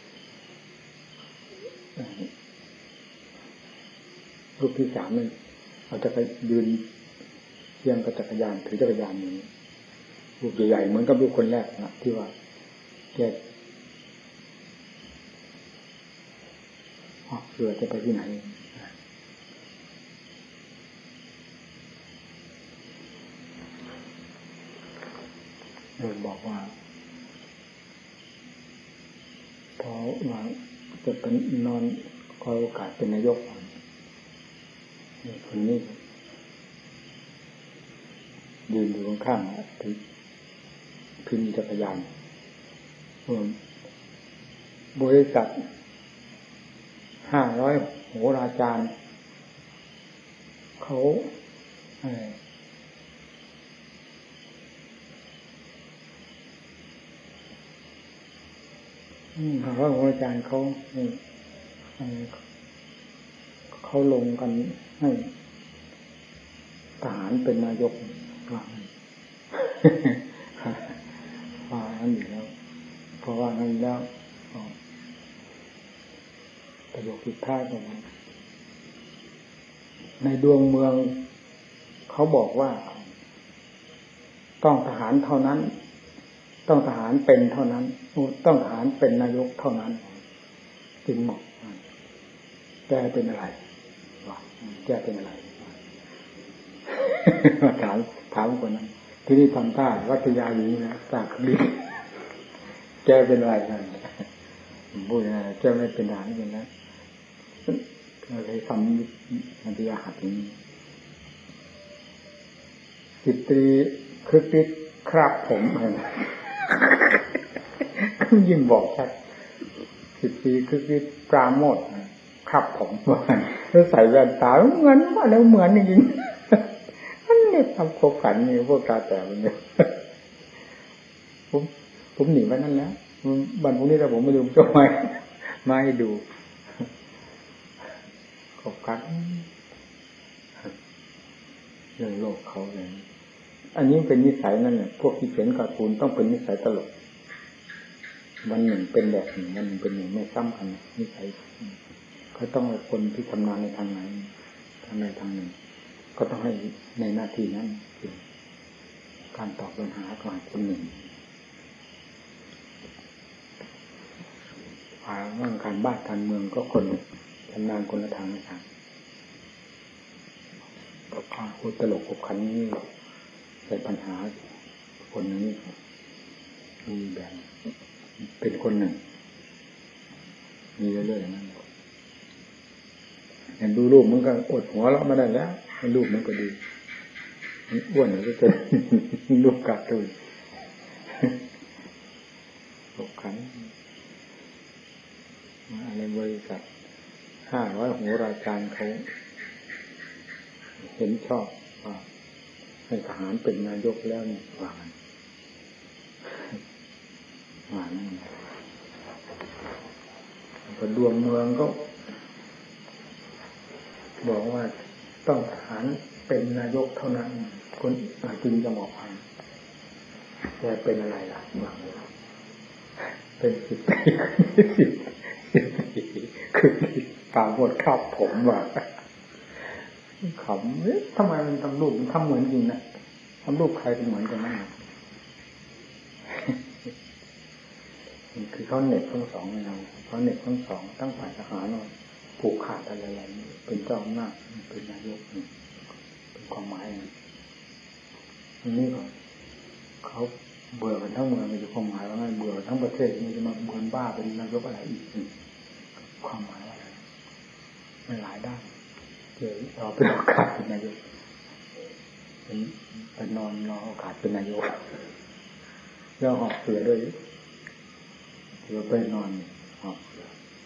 รูปที่สามนี่เราจะไปยืนเทียงกับจักรยานถือจักรยานนี้รูปใหญ่ๆเหมือนกับรูปคนแรกนะที่ว่าแกเสือจะไปที่ไหนโดยบอกว่าพอมาจะเป็นนอนคอยโอกาสเป็นนายกคนนี้ยืนอยู่ข้างๆถือพิมพ์จักรยานบริษัทห้าร้อยโหราจารย์เขาห้าร้อยโหราจารย์เขาเขาลงกันให้ทหารเป็นนายกว่าว่างั้นอยู่แล้วเพราะว่างั้นแล้วประโยคสุดท้ายตรงนั้นในดวงเมืองเขาบอกว่าต้องทหารเท่านั้นต้องทหารเป็นเท่านั้นต้องทหารเป็นนายกเท่านั้นจึงเหมาะแกเป็นอะไรวะแกเป็นอะไรถามถามคนนั้นที่นี่ทำท่าวัทยาอยู่นะจากนี้แกเป็นอะไรกันพูดนะแกไม่เป็นทหารเป็นนะเราเลยทำวัทยาหัดนี้สิบตรีคึกฤทธิ์ครับผมยิ่งบอกชัดสิบตรีคึกฤทธิ์ปราโมทย์ครับผมแล้วใส่แว่นตาเหมือนว่าแล้วเหมือนจริงมันเนี่ยทำโคขันนี่พวกตาแต่เนี่ยผมผมหนีมานั่นแล้ววันพรุ่งนี้ถ้าผมไม่ลืมจะมามาให้ดูโคขันเรื่องโลกเขาเลยอันนี้เป็นนิสัยนั่นแหละพวกที่เขียนการ์ตูนต้องเป็นนิสัยตลกวันหนึ่งเป็นแบบหนึ่งวันหนึ่งเป็นหนึ่งไม่ซ้ำกันนิสัยเขาต้องเป็นคนที่ทำงานในทางไหนทางใดทางหนึ่งก็ต้องให้ในหน้าที่นั้นคือการตอบปัญหาของคนหนึ่งฝ่ายว่างการบ้านการเมืองก็คนทำงานคนละทางละทางกับข้าพูดตลกขบขันนี้ใส่ปัญหาคนนี้มีแบบเป็นคนหนึ่งมีเรื่อยๆนั่นเห็นดูรูปมันก็อดหัวเราะไม่ได้แล้วรูปมันก็ดีมันอ้วนหรือก็เกินรูปกัดตัวขบขันอะไรบริษัทห้าร้อยโหราจารย์เขาเห็นชอบว่าให้ทหารเป็นนายกแล้วนี่ว่ามันว่านั่นก็ดวงเมืองก็บอกว่าต้องทหารเป็นนายกเท่านั้นคนจริงจะบอกพันแต่เป็นอะไรล่ะหวังเป็นสิบปีสิบคือปาหมดคาบผมว่าขำเอ๊ะทำไมมันทำรูปมันทำเหมือนจริงนะทำรูปใครเป็นเหมือนกันนั่นคือเขาเน็ตทั้งสองเลยนะเขาเน็ตทั้งสองตั้งฝ่ายทหารผูกขาดอะไรอะไรนี่เป็นเจ้าอำนาจเป็นนายกเป็นความหมายอันนี้ก่อนเขาเบื่อกันทั้งเมืองมีความหมายว่าไงเบื่อทั้งประเทศนี่จะมาเมืองบ้าเป็นนายกอะไรอีกความหมายอะไรมันหลายด้านเจอเราเป็นโอกาสเป็นนายกเป็นเป็นนอนรอโอกาสเป็นนายกย่อหอบเสือด้วยเสือไปนอนหอบเสือ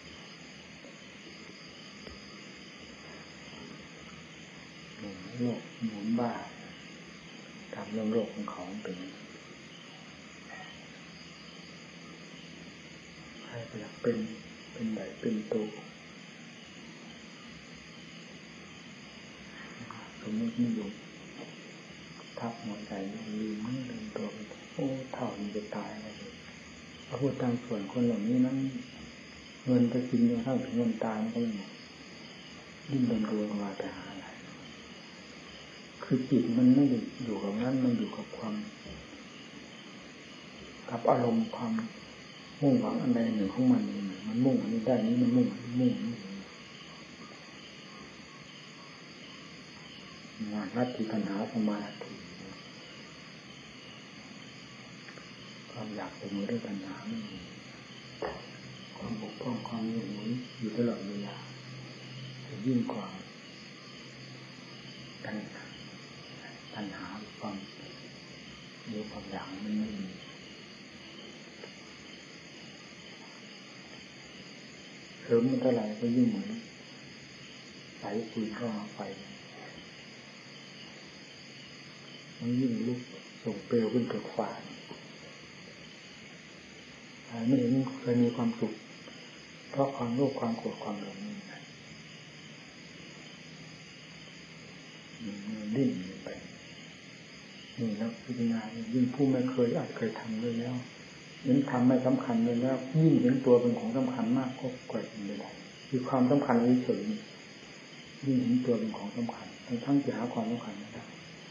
โลกหมุนบ้าทำเรื่องโลกของเขาเป็นใครอยากเป็นเป็นใหญ่เป็นโตสมมตินิยมทับหัวใจลืมไม่ลืมตัวโอ้เท่ามันจะตายอะไรเลยพระพุทธตามส่วนคนเหล่านี้นั้นเงินไปกินจนเท่าถึงเงินตายก็ไม่หมดดิ้นรนกลัวมาไปหาอะไรคือจิตมันไม่ได้อยู่กับนั้นมันอยู่กับความกับอารมณ์ความมุ่งหวังอันใดหนึ่งของมันมันมุ่งอันนี้ได้นี้มันมุ่งมุ่งงานนัตถิปัญหาสมาธิความอยากเป็นมือด้วยปัญญาไม่มีความบกพร่องความหมุนอยู่ตลอดเวลาจะยิ่งกว่าปัญหาปัญหาความเรื่องความอยากมันไม่มีเพิ่มมันเท่าไหร่ก็ยิ่งเหมือนสายฟืนเข้ามาไฟมันยิ่งลุกส่งเปลวขึ้นกับไฟไม่เห็นเคยมีความสุขเพราะความโลภความโกรธความหลงนี่มันดิ้นไปนี่แล้วพิจารณายิ่งผู้ไม่เคยอาจเคยทำด้วยแล้วยิ่งทำไม่สำคัญเลยแล้วยิ่งเห็นตัวเป็นของสำคัญมากก็กว่าสิ่งใดๆคือความสำคัญเฉยๆยิ่งเห็นตัวเป็นของสำคัญทั้งทั้งจะหาความสำคัญไม่ได้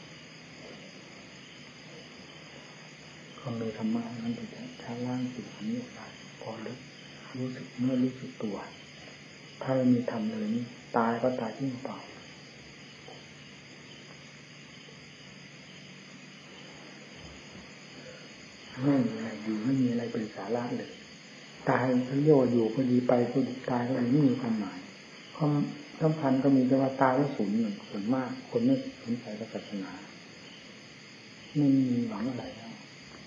ความมีธรรมะนั้นจะช้าล่างสิ่งนี้ออกมาพอรู้รู้สึกเมื่อรู้สึกตัวถ้าไม่มีธรรมเลยนี่ตายก็ตายที่เปล่าไม่มีอะไรอยู่ไม่มีอะไรเป็นสาระเลยตายทั้งโยอยู่พอดีไปพอดีตายก็ไม่มีความหมายความสำคัญก็มีแต่ว่าตายแล้วสูญหนึ่งส่วนมากคนไม่สนใจกับศาสนาไม่มีหวังอะไรแล้ว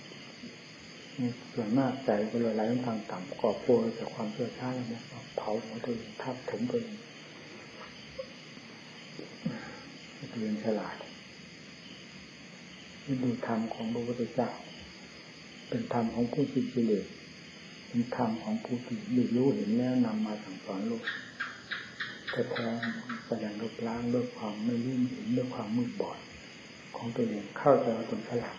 ส่วนมากใจก็เลยไหลทางต่ำก่อโพยจากความเชื่อช้าแล้วเนี่ยเผาหัวตัวเองทับถมตัวเองเรียนฉลาดนี่ดูธรรมของพระพุทธเจ้าเป็นธรรมของผู้ที่กิเลสเป็นธรรมของผู้ที่รู้เห็นแล้วนำมาสั่งสอนโลกแท้ๆแสดงลบล้างด้วยความไม่รู้เห็นด้วยความมืดบอดของตัวเองเข้าใจจนฉลาด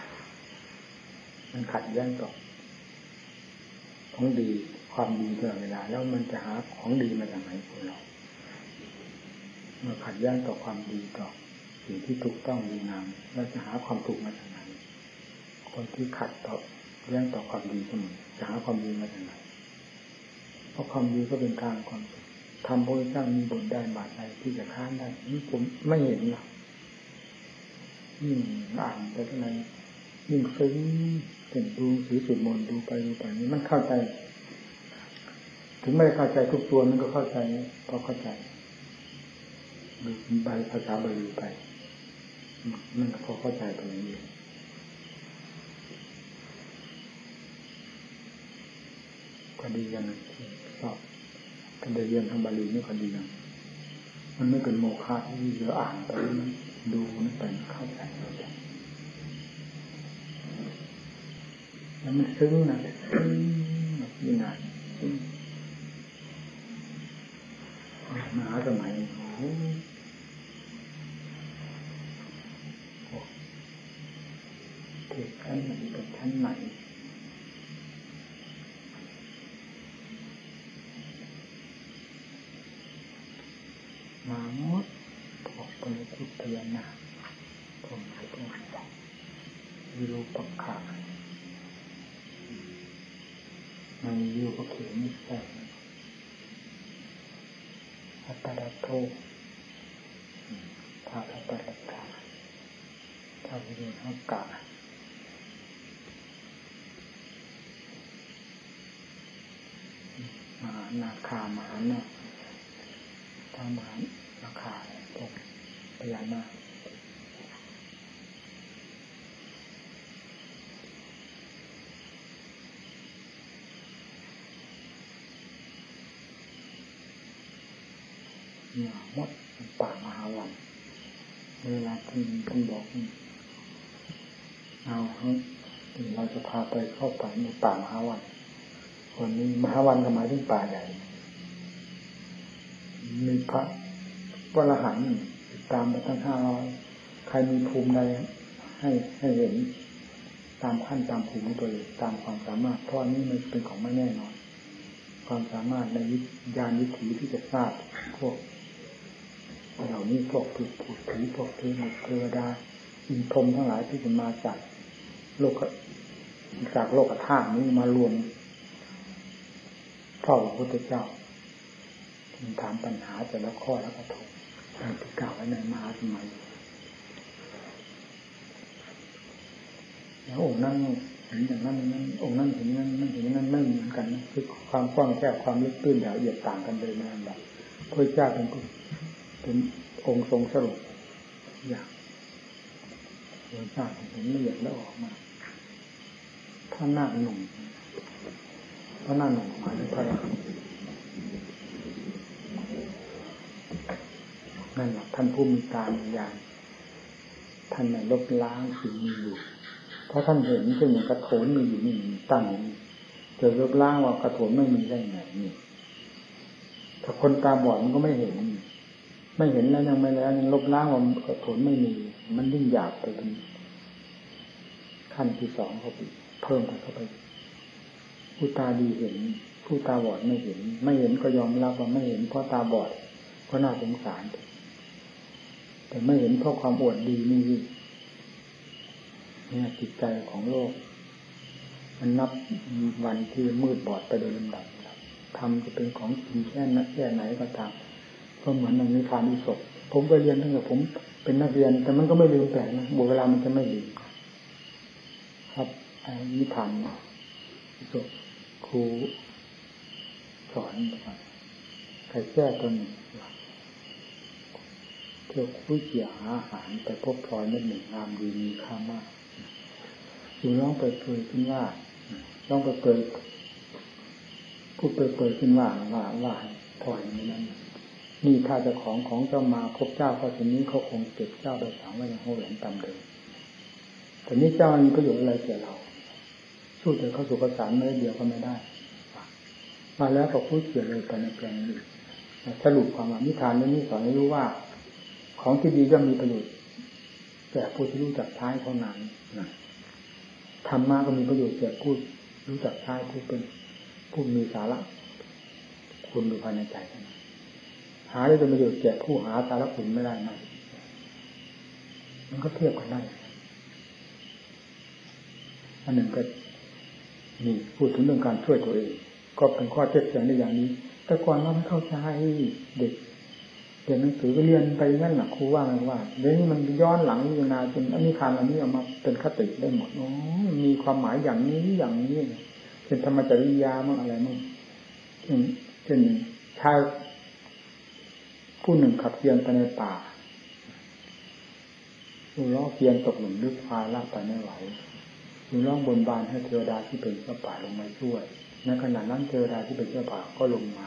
มันขัดแย้งต่อของดีความดีตลอดเวลาแล้วมันจะหาของดีมาจากไหนคนเราเมื่อขัดแย้งต่อความดีต่อสิ่งที่ถูกต้องดีงามเราจะหาความถูกมาจากไหนคนที่ขัดต่อเรื่องต่อความดีเสมอจะหาความดีมาจากไหนเพราะความดีก็เป็นทางความสุขทำโพธิสร้างมีบทได้บาทใดที่จะค้านได้นี่ผมไม่เห็นหรอกยิ่งอ่านไปเท่าไหร่ยิ่งซึ้งเป็นดูสีสุดมนดูไปดูไปนี่มันเข้าใจถึงไม่เข้าใจทุกตัวมันก็เข้าใจพอเข้าใจดูใบภาษาบาลีไปมันก็พอเข้าใจตรงนี้ก็ดีอย่างนึงชอบการเรียนทางบาลีนี่ก็ดีอย่างมันไม่เป็นโมฆะที่เราอ่านไปมันดูนั่นไปเข้าใจแล้วมันซึ้งนะซึ้งนี่นานมหาสมัยโอ้เทศชั้นไหนกับชั้นไหนมาหมดพวกปริคุตยานาพวกไหนพวกไหนวิรูปักขามันวิรูปักเขมิแสงอัตตาโทภาคอัตตาตาทาวิริหกะมหานาคามหานาคถ้ามหานาคาตรงพญานาคเนี่ยมดป่ามหาวันเวลาที่ท่านบอกเอาเราจะพาไปเข้าไปในป่ามหาวันคนนี้มหาวันก็หมายถึงป่าใหญ่มีพระวรหันต์ตามไปทั้งห้าร้อยใครมีภูมิใดให้ให้เห็นตามขั้นตามภูมิของตัวเองตามความสามารถเพราะนี้มันเป็นของไม่แน่นอนความสามารถในวิญาณวิถีที่จะทราบพวกเหล่านี้พวกผูดผูดผีพวกเทวดาเทวดาอินทร์ทั้งหลายที่จะมาจากโลกจากโลกธาตุนี้มารวมเฝ้าพระพุทธเจ้าถามปัญหาแต่ละข้อแล้วก็ถูกที่กล่าวไว้ในมหาสมัยแล้วองค์นั้นเห็นอย่างนั้นนั้นองค์นั้นเห็นนั้นนั้นเห็นนั้นไม่เหมือนกันคือความกว้างแคบความลึกตื้นละเอียดต่างกันเลยนั่นแหละพระเจ้าเป็นเป็นองค์ทรงสรุปอย่างพระเจ้าเห็นละเอียดแล้วออกมาพระนาคหนุ่มพระนาคหนุ่มหมายถึงพระนั่นแหละท่านผู้มีตามีญาณท่านลบล้างสิ่งมีอยู่เพราะท่านเห็นเช่นอย่างกระโถนมีอยู่นี่ตั้งอยู่จะลบล้างว่ากระโถนไม่มีได้ไงนี่ถ้าคนตาบอดมันก็ไม่เห็นไม่เห็นแล้วยังไม่แล้วยังลบล้างว่ากระโถนไม่มีมันยิ่งหยาบไปเป็นขั้นที่สองเข้าไปเพิ่มเข้าไปผู้ตาดีเห็นผู้ตาบอดไม่เห็นไม่เห็นก็ยอมรับว่าไม่เห็นเพราะตาบอดก็น่าสงสารแต่ไม่เห็นเพราะความอวดดีนี่เนี่ยจิตใจของโลกมันนับวันที่มืดบอดไปโดยลำดับทำจะเป็นของจริงแค่นั้นแค่ไหนก็ตามก็เหมือนในนิทานอิศกผมไปเรียนตั้งแต่ผมเป็นนักเรียนแต่มันก็ไม่ลืมแปลกนะบุเวลามันจะไม่ลืมครับนิทานอิศกครูสอนใครแก้ตนเที่ยวคุยเกี่ยวหาอาหารแต่พบพลอยเม็ดหนึ่งงามดีมีค่ามากอยู่ร้องเปิดเผยขึ้นว่าร้องเปิดเผยพูดเปิดเผยขึ้นว่าว่าว่าพลอยนี้นั้นนี่ถ้าเจ้าของของเจ้ามาพบเจ้าก็ทีนี้เขาคงเก็บเจ้าไปฝังไว้ในห้องแหลมตามเดิมแต่นี้เจ้ามีประโยชน์อะไรแก่เราสู้แต่เข้าสู่กระสานไม่ได้เดียวก็ไม่ได้มาแล้วก็พูดเกี่ยวเลยไปในแปลงนี้สรุปความว่านิทานเรื่องนี้สอนให้รู้ว่าของที่ดีย่อมมีประโยชน์แก่ผู้ที่รู้จักใช้เท่านั้นนะธรรมะก็มีประโยชน์แก่ผู้รู้จักใช้ผู้เป็นผู้มีสาระคุณอยู่ภายในใจหาได้เป็นประโยชน์แก่ผู้หาสาระคุณไม่ได้นะมันก็เทียบกันได้อันหนึ่งก็นี่พูดถึงเรื่องการช่วยตัวเองก็เป็นข้อเท็จจริงในอย่างนี้แต่ก่อนเราไม่เข้าใจเด็กเรียนหนังสือก็เรียนไปนั่นแหละครูว่าไงว่าเดี๋ยวนี้มันย้อนหลังพิจารณาจนอันนี้คานอันนี้ออกมาเป็นคติได้หมดโอ้มีความหมายอย่างนี้อย่างนี้เป็นธรรมจริยามั่งอะไรมั่งเช่นเช่นชายผู้หนึ่งขับเกียนไปในป่าผู้ล้อเกียนตกหลุมลึกพายลากไปไม่ไหวผู้ร้องบนบานให้เทวดาที่เป็นเจ้าป่าลงมาช่วยในขณะนั้นเทวดาที่เป็นเจ้าป่าก็ลงมา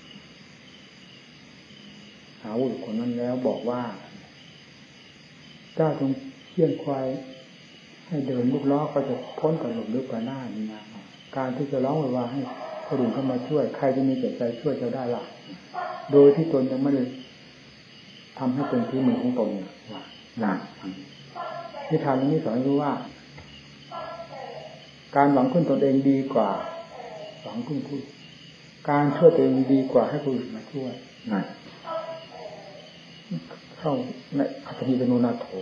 หาบุรุษคนนั้นแล้วบอกว่าเจ้าจงเขี่ยนควายให้เดินลูกล้อก็จะพ้นกับหลุมลึกไปหน้านี่นะการที่จะร้องว่าให้คนอื่นเข้ามาช่วยใครจะมีใจใจช่วยเจ้าได้ล่ะโดยที่ตนยังไม่ได้ทำให้เป็นที่มือของตนว่านะนิทานนี้สอนให้รู้ว่าการหวังพึ่งตนเองดีกว่าหวังพึ่งผู้การช่วยตัวเองดีกว่าให้คนอื่นมาช่วยนั่นเข้าในอัตถิปโนนาโถ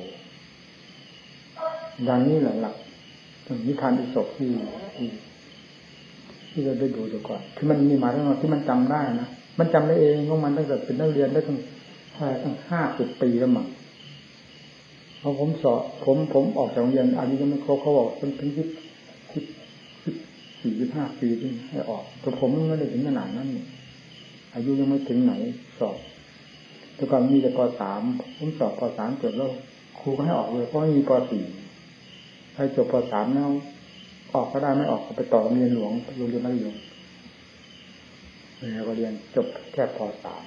ดังนี้แหละหลักนิทานอิศกที่ที่ที่เราได้ดูดีกว่าที่มันมีมาทั้งหมดที่มันจำได้นะมันจำได้เองของมันตั้งแต่เป็นนักเรียนได้ตั้งตั้งห้าสิบปีแล้วมั้งพอผมสอบผมผมออกจากโรงเรียนอายุยังไม่ครบเขาบอกเป็นเป็นยี่สิบสี่สิบห้าปีที่ให้ออกแต่ผมไม่ได้ถึงขนาดนั้นอายุยังไม่ถึงไหนสอบแต่ก่อนมีแต่ป.สามผมสอบป.สามจบแล้วครูก็ให้ออกเลยเพราะไม่มีป.สี่ใครจบป.สามแล้วออกก็ได้ไม่ออกก็ไปต่อโรงเรียนหลวงโรงเรียนมัธยมแล้วก็เรียนจบแค่ป.สาม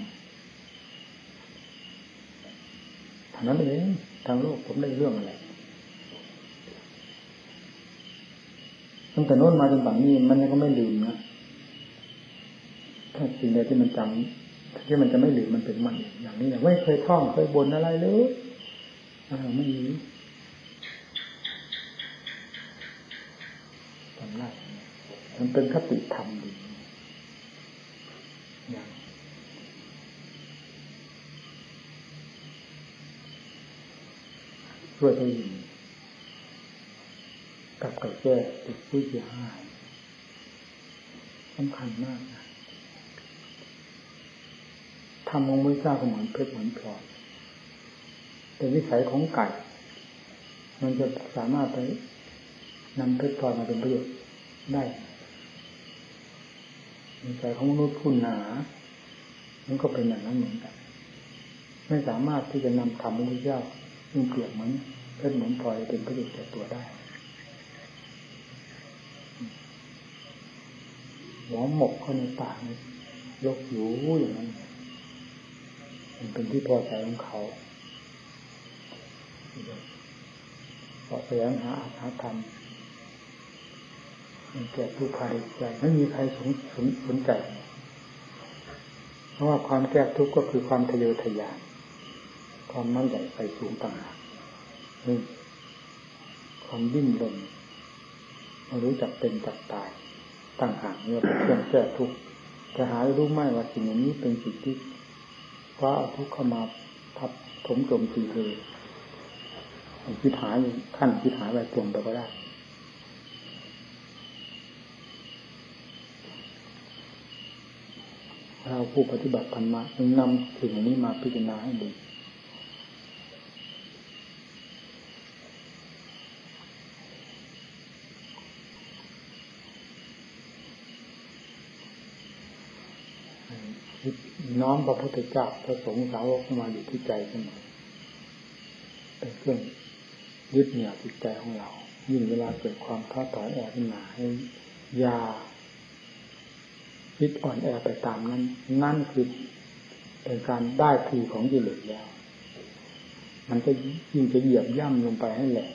เท่านั้นเองทางโลกผมได้เรื่องอะไรตั้งแต่โน้นมาจนปัจจุบันมันยังก็ไม่ลืมนะถ้าสิ่งใดที่มันจำที่มันจะไม่ลืมมันเป็นมันอย่างนี้ไม่เคยท่องเคยบ่นอะไรเลยอะไรไม่มีทำได้มันเป็นคติธรรมดีอย่างช่วยตัวเองกับกับแก้ติดผู้เสียหายสำคัญมากนะทำของมือเจ้าก็เหมือนเพชรเหมือนพลอยแต่วิสัยของไก่มันจะสามารถไปนำเพชรพลอยมาเป็นประโยชน์ได้วิสัยของมนุษย์ผู้หนามันก็เป็นอย่างนั้นเหมือนกันไม่สามารถที่จะนำธรรมของพระเจ้าซึ่งเปรียบเหมือนเพชรเหมือนพลอยเป็นประโยชน์แก่ตัวได้หัวหมกเข้าในปากยกอยู่อย่างนั้นมันเป็นที่พอใจของเขาเพราะแสวงหาอาหารธรรมมันแก่ผู้ใครใจไม่มีใครสนสนสนใจเพราะว่าความแก้ทุกข์ก็คือความทะเยอทะยานความมั่นใหญ่ไปสูงต่างหากนี่ความดิ้นรนไม่รู้จักเป็นจักตายต่างหากเนี่ยเป็นเครื่องแก้ทุกข์จะหารู้ไหมว่าสิ่งนี้เป็นสิ่งที่เพราะเอาทุกข์เข้ามาทับถมโจมตีเธอคิดหายขั้นคิดหายไปตรงไปก็ได้เราผู้ปฏิบัติธรรมะจึงนำสิ่งนี้มาพิจารณาให้ดีน้อมพระพุทธเจ้าพระสงฆ์สาวกมาอยู่ที่ใจเสมอเป็นเครื่องยึดเหนี่ยวจิตใจของเรายิ่งเวลาเกิดความท้อถอยแอบขึ้นมาให้ยาคิดอ่อนแอไปตามนั้นนั่นคือเป็นการได้ทีของกิเลสแล้วมันจะยิ่งจะเหยียบย่ำลงไปให้แหลก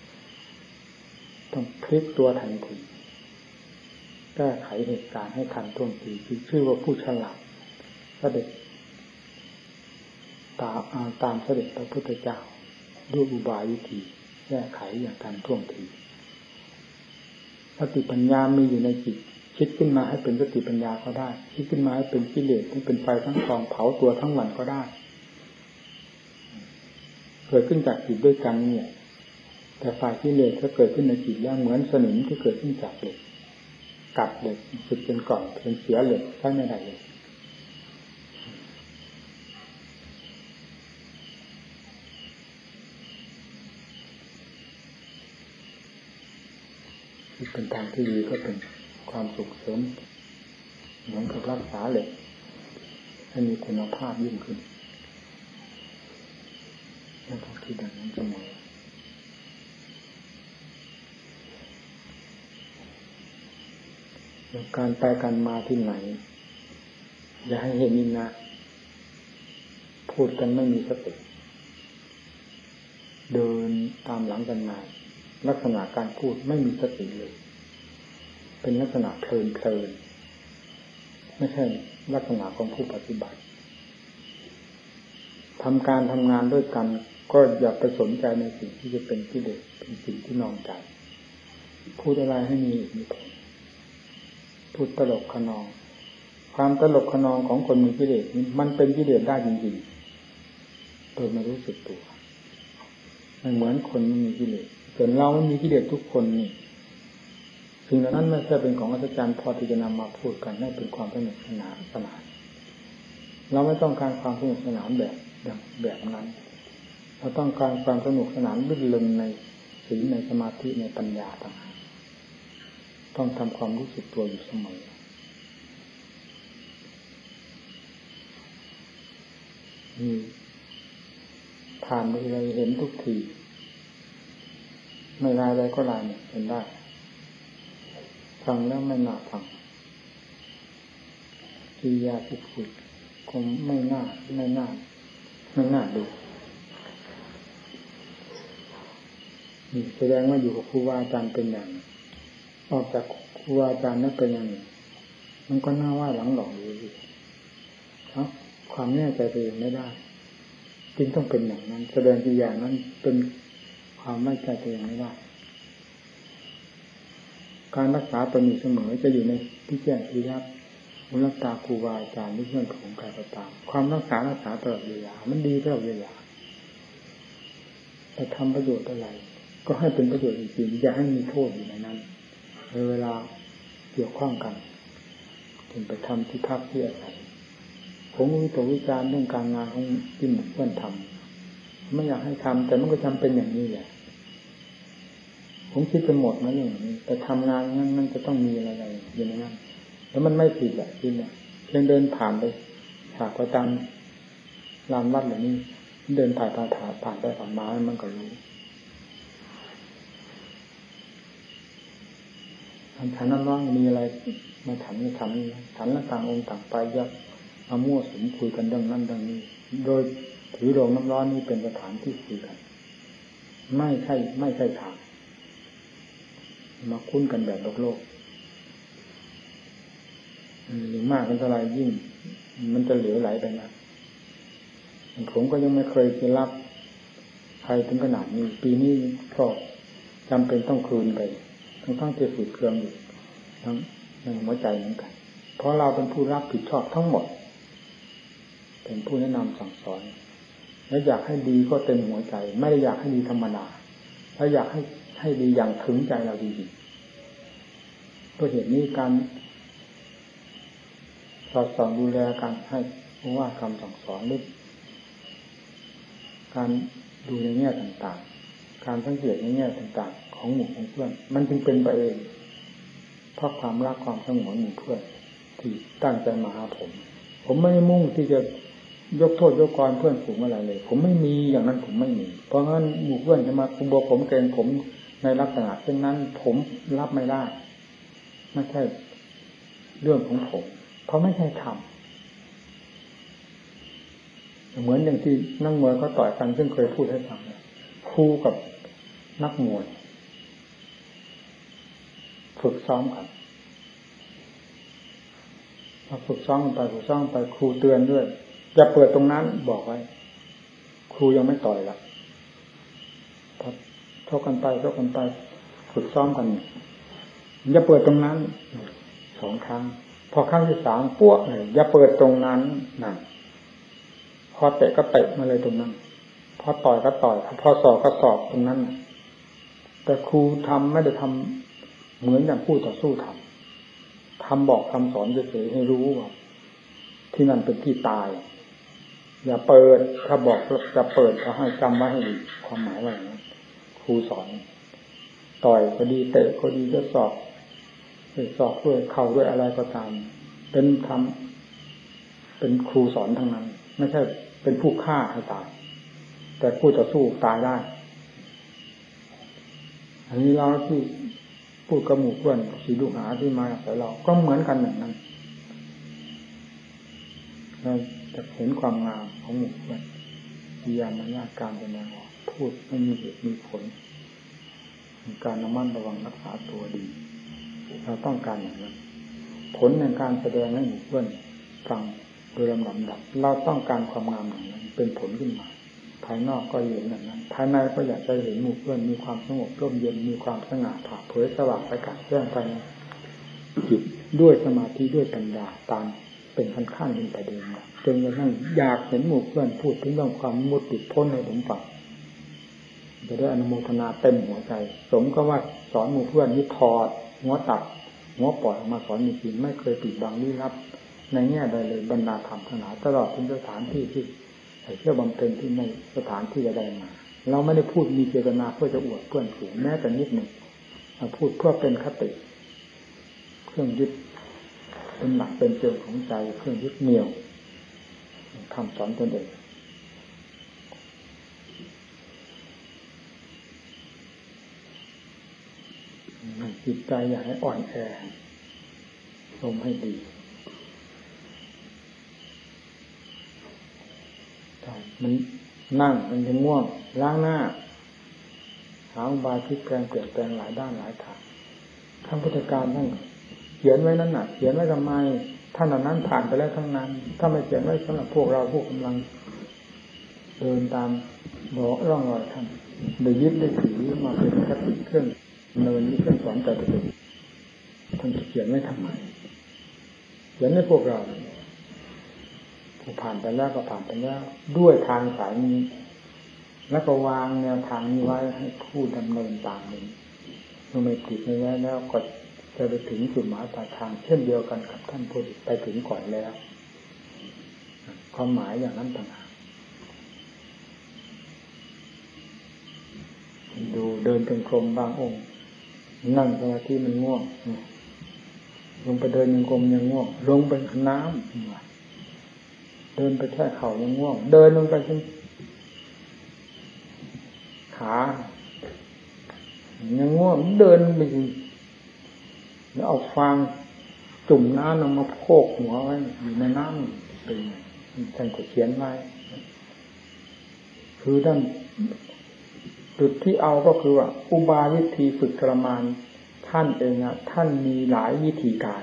ต้องพลิกตัวทันทีแก้ไขเหตุการณ์ให้ทันท่วงทีคือชื่อว่าผู้ฉลาดเสด็จตามตามเสด็จพระพุทธเจ้าด้วยอุบายวิธีแก้ไขอย่างทันท่วงทีสติปัญญามีอยู่ในจิตคิดขึ้นมาให้เป็นสติปัญญาก็ได้คิดขึ้นมาให้เป็นกิเลสที่เป็นไฟทั้งกองเผาตัวทั้งวันก็ได้เกิดขึ้นจากจิตด้วยกันเนี่ยแต่ฝ่ายกิเลสก็เกิดขึ้นในจิตแล้วเหมือนสนิมที่เกิดขึ้นจากเหล็กกัดเหล็กสุดเป็นกล่องเป็นเสียเหล็กใช้ไม่ได้เลยที่เป็นทางที่ดีก็เป็นความสุขเสริมเหมือนกับรักษาเหล็กให้มีคุณภาพยิ่งขึ้นไม่ต้องคิดดังนั้นเสมอการไปกันมาที่ไหนอย่าให้เห็นนินนะพูดกันไม่มีสติเดินตามหลังกันมาลักษณะการพูดไม่มีสติเลยเป็นลักษณะเพลินเพลินไม่ใช่ลักษณะของผู้ปฏิบัติทำการทำงานด้วยกันก็อย่าไปสนใจในสิ่งที่จะเป็นกิเลสเป็นสิ่งที่นองใจพูดอะไรให้มีอีกมีผลพูดตลกขนองความตลกขนองของคนมีกิเลสมันเป็นกิเลสได้จริงๆโดยไม่รู้สึกตัวมันเหมือนคนไม่มีกิเลสส่วนเราไม่มีกิเลสทุกคนนี่สิ่งเหล่านั้นไม่ใช่เป็นของอัศจรรย์พอที่จะนำมาพูดกันให้เป็นความสนุกสนานสนานเราไม่ต้องการความสนุกสนานแบบแบบนั้นเราต้องการความสนุกสนานลื่นเริงในศีลในสมาธิในปัญญาต่างหากต้องทำความรู้สึกตัวอยู่เสมอนี่ผ่านไปเราเห็นทุกทีไม่ลายใดก็ลายเนี่ยเห็นได้ฟังแล้วไม่น่าฟังกิริยาที่พูดคงไม่น่าไม่น่าไม่น่าดูนี่แสดงว่าอยู่กับครูบาอาจารย์เป็นอย่างออกจากครูบาอาจารย์นั้นเป็นอย่างนี้มันก็น่าว่าหลังหลอกอยู่ครับความแน่ใจตัวเองไม่ได้จึงต้องเป็นอย่างนั้นแสดงตัวอย่างนั้นเป็นความไม่ใจตัวเองไม่ได้การรักษาตนอยู่เสมอจะอยู่ในที่แจ้งที่รับมุลตาครูบาอาจารย์หรือเพื่อนของกายก็ตามความรักษารักษาตลอดเวลามันดีตลอดเวลาแต่ทำประโยชน์อะไรก็ให้เป็นประโยชน์จริงๆอย่าให้มีโทษอยู่ในนั้นเวลาเกี่ยวข้องกันถึงไปทำที่พักที่อาศัยผมวิตกวิจารณ์เรื่องการงานของที่เพื่อนทำไม่อยากให้ทำแต่มันก็จำเป็นอย่างนี้แหละผมคิดไปหมดนะอย่างนี้แต่ทำงานนั้นมันจะต้องมีอะไรๆอยู่ในนั้นแล้วมันไม่ผิดแหละที่เนี่ยเพียงเดินผ่านไปฉากประจำลานวัดแบบนี้เดินผ่านผ่านผ่านไปผ่านมามันก็รู้ทำฉันน้ำร้อนมีอะไรมาฉันไม่ฉันฉันแล้วต่างองค์ต่างไปยักมามั่วสุมคุยกันเรื่องนั้นเรื่องนี้โดยถือโรงน้ำร้อนนี่เป็นสถานที่คุยกันไม่ใช่ไม่ใช่ทางมาคุ้นกันแบบโลกโลกยิ่งมากกันเท่าไรยิ่งมันจะเหลวไหลไปนะผมก็ยังไม่เคยจะรับใครถึงขนาดนี้ปีนี้ก็จำเป็นต้องคืนไปทั้งทั้งเจสุดเครื่องอยู่ทั้งในหัวใจเหมือนกันเพราะเราเป็นผู้รับผิดชอบทั้งหมดเป็นผู้แนะนำสั่งสอนและอยากให้ดีก็เต็มหัวใจไม่ได้อยากให้ดีธรรมดาถ้าอยากให้ให้ดีอย่างถึงใจเราดีๆเพราะเหตุนี้การสอดส่องดูแลการให้ว่าคำสั่งสอนหรือการดูในแง่ต่างๆการสังเกตในแง่ต่างๆของหมู่ของเพื่อนมันจึงเป็นไปเองเพราะความรักความสงวนหมู่เพื่อนที่ตั้งใจมาหาผมผมไม่ได้มุ่งที่จะยกโทษยกกรเพื่อนฝูงอะไรเลยผมไม่มีอย่างนั้นผมไม่มีเพราะงั้นหมู่เพื่อนจะมาคุมบอกผมเกณฑ์ผมในลักษณะเช่นนั้นผมรับไม่ได้ไม่ใช่เรื่องของผมเพราะไม่ใช่ธรรมเหมือนอย่างที่นักมวยเขาต่อยกันซึ่งเคยพูดให้ฟังครูกับนักมวยฝึกซ้อมกันพอฝึกซ้อมไปฝึกซ้อมไปครูเตือนด้วยอย่าเปิดตรงนั้นบอกไว้ครูยังไม่ต่อยละพอชกกันไปชกกันไปฝึกซ้อมกันอย่าเปิดตรงนั้นสองครั้งพอครั้งที่สามปั้วเลยอย่าเปิดตรงนั้นนั่นพอเตะก็เตะมาเลยตรงนั้นพออต่อยก็ต่อยพอสอบก็สอบตรงนั้นแต่ครูทำไม่ได้ทำเหมือนอย่างผู้ต่อสู้ทำทำบอกทำสอนเฉยๆให้รู้ว่าที่นั่นเป็นที่ตายอย่าเปิดถ้าบอกจะเปิดก็ให้จำไว้ให้ดีความหมายว่าอย่างนั้นครูสอนต่อยก็ดีเตะก็ดีจะสอบสอบด้วยเข่าด้วยอะไรก็ตามเป็นทำเป็นครูสอนทั้งนั้นไม่ใช่เป็นผู้ฆ่าให้ตายแต่ผู้ต่อสู้ตายได้อันนี้เราที่พูดกระหมู่เพื่อนสีลูกหาที่มาแต่เราก็เหมือนกันอย่างนั้นเราจะเห็นความงามของหมู่เพื่อนพยายามมันยากการแสดงออกพูดไม่มีเหตุมีผลการระมัดระวังรักษาตัวดีเราต้องการอย่างนั้นผลในการแสดงให้หมู่เพื่อนฟังโดยลำดับเราต้องการความงามอย่างนั้นเป็นผลขึ้นมาภายนอกก็เห็นอย่างนั้นภายในก็อยากจะเห็นหมู่เพื่อนมีความสงบร่มเย็นมีความสง่าผ่าเผยสว่างไปกับเรื่องภายในจิตด้วยสมาธิด้วยปัญญาตามเป็นขั้นขั้นเป็นประเด็นจนกระทั่งอยากเห็นหมู่เพื่อนพูดถึงเรื่องความมุดติดพ้นในผมฟังจะได้อนุโมทนาเต็มหัวใจสมก็ว่าสอนหมู่เพื่อนนี่ถอดหัวตัดหัวปล่อยมาสอนจริงๆไม่เคยปิดบังลี้ลับในแง่ใดเลยบรรดาธรรมทั้งหลายตลอดถึงสถานที่ที่เชื่อบำเพ็ญที่ในสถานที่จะได้มาเราไม่ได้พูดมีเจตนาเพื่อจะอวดเพื่อนฝูงแม้แต่นิดหนึ่งเราพูดเพื่อเป็นคติเครื่องยึดเป็นหลักเป็นเกณฑ์ของใจเครื่องยึดเหนี่ยวคำสอนตนเองจิตใจอย่าให้อ่อนแอลมให้ดีมันนั่งมันยังง่วงล้างหน้าหาอุบายพลิกแปลงเปลี่ยนแปลงหลายด้านหลายทางทั้งพุทธการทั้งเขียนไว้นั่นน่ะเขียนไว้ทำไมท่านเหล่านั้นผ่านไปแล้วทั้งนั้นถ้าไม่เขียนไว้สำหรับพวกเราพวกกำลังเดินตามบอกร่องรอยท่านได้ยึดได้ถือมาเป็นคติเครื่องเนินนี้เครื่องสอนใจตัวเองท่านเขียนไว้ทำไมเขียนให้พวกเราผ่านไปแล้วก็ผ่านไปแล้วด้วยทางสายนี้แล้วก็วางแนวทางนี้ไว้ให้ผู้ดำเนินตามนี้เมื่อไม่ผิดไม่แย่แล้วก็จะไปถึงจุดหมายปลายทางเช่นเดียวกันกับท่านผู้ไปถึงก่อนแล้วความหมายอย่างนั้นต่างหากดูเดินเป็นกรมบางองค์นั่งสมาธิมันง่วงลงไปเดินยังกรมยังง่วงลงไปน้ำเดินไปแค่เข่ายังง่วงเดินลงไปจนขายังง่วงเดินไปแล้วเอาฟางจุ่มน้ำลงมาโคกหัวไว้อยู่ในน้ำเป็นท่านก็เขียนไว้คือท่านจุดที่เอาก็คือว่าอุบายวิธีฝึกทรมานท่านเองนะท่านมีหลายวิธีการ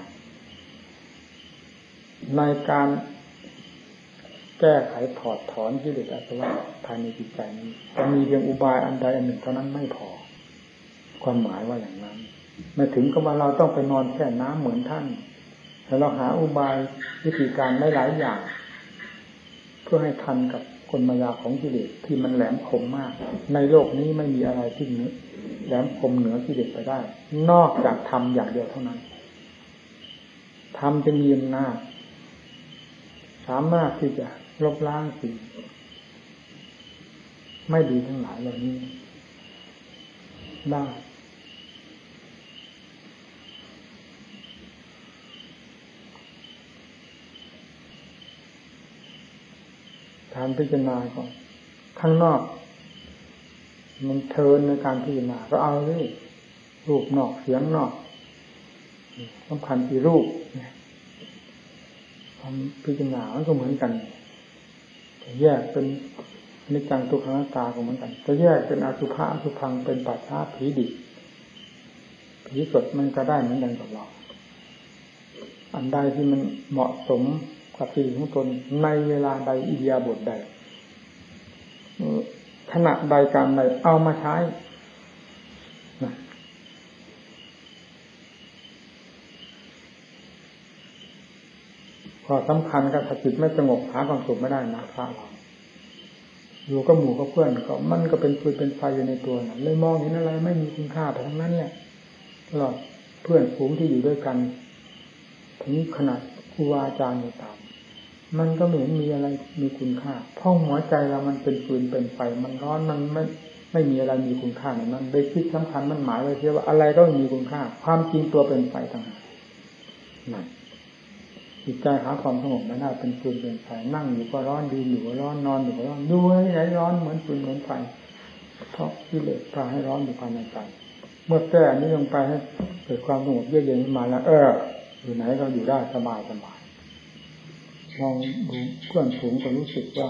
ในการแก้ไขถอดถอนกิเลสอาสวะภายในจิตใจนี้จะมีเพียงอุบายอันใดอันหนึ่งเท่านั้นไม่พอความหมายว่าอย่างนั้นไม่ถึงกับว่าเราต้องไปนอนแช่น้ำเหมือนท่านแต่เราหาอุบายวิธีการได้หลายอย่างเพื่อให้ทันกับกลมายาของกิเลสที่มันแหลมคมมากในโลกนี้ไม่มีอะไรที่แหลมคมเหนือกิเลสไปได้นอกจากธรรมอย่างเดียวเท่านั้นธรรมจะมีอำนาจสามารถที่จะลบล้างสิ่งไม่ดีทั้งหลายเหล่านี้ได้ทางพิจารณาก่อนข้างนอกมันเทินในการพิจารณาก็เอาเลยรูปนอกเสียงนอกสำคัญที่รูปทำพิจารณามันก็เหมือนกันจะแยกเป็นอนิจจังทุกขังอนัตตาก็เหมือนกันจะแยกเป็นอสุภะอสุภังเป็นปัจฉาผีดิบผีสดมันก็ได้เหมือนกันกับเราอันใดที่มันเหมาะสมกับสิ่งของตนในเวลาใดอิริยาบถใดขณะใดการใดเอามาใช้พอสำคัญกับจิตไม่สงบหาความสุขไม่ได้นะพระเราอยู่กับหมู่กับเพื่อนก็มันก็เป็นฟืนเป็นไฟอยู่ในตัวนะเลยมองเห็นอะไรไม่มีคุณค่าไปทั้งนั้นแหละตลอดเพื่อนฝูงที่อยู่ด้วยกันถึงขนาดครูบาอาจารย์ก็ตามมันก็ไม่เห็นมีอะไรมีคุณค่าเพราะหัวใจเรามันเป็นฟืนเป็นไฟมันร้อนมันไม่ไม่มีอะไรมีคุณค่าในนั้นได้คิดสำคัญมันหมายไว้เสียว่าอะไรก็ไม่มีคุณค่าความจริงตัวเป็นไฟต่างหากนั่นจิตใจหาความสงบไม่ได้เป็นฟืนเป็นไฟนั่งอยู่ก็ร้อนยืนอยู่ก็ร้อนนอนอยู่ก็ร้อนดูให้ไหนร้อนเหมือนฟืนเหมือนไฟเพราะกิเลสพาให้ร้อนอยู่ภายในใจเมื่อแก้นี้ลงไปให้เกิดความสงบเยือกเย็นขึ้นมาแล้วเอออยู่ไหนก็อยู่ได้สบายสบายมองดูเพื่อนฝูงก็รู้สึกว่า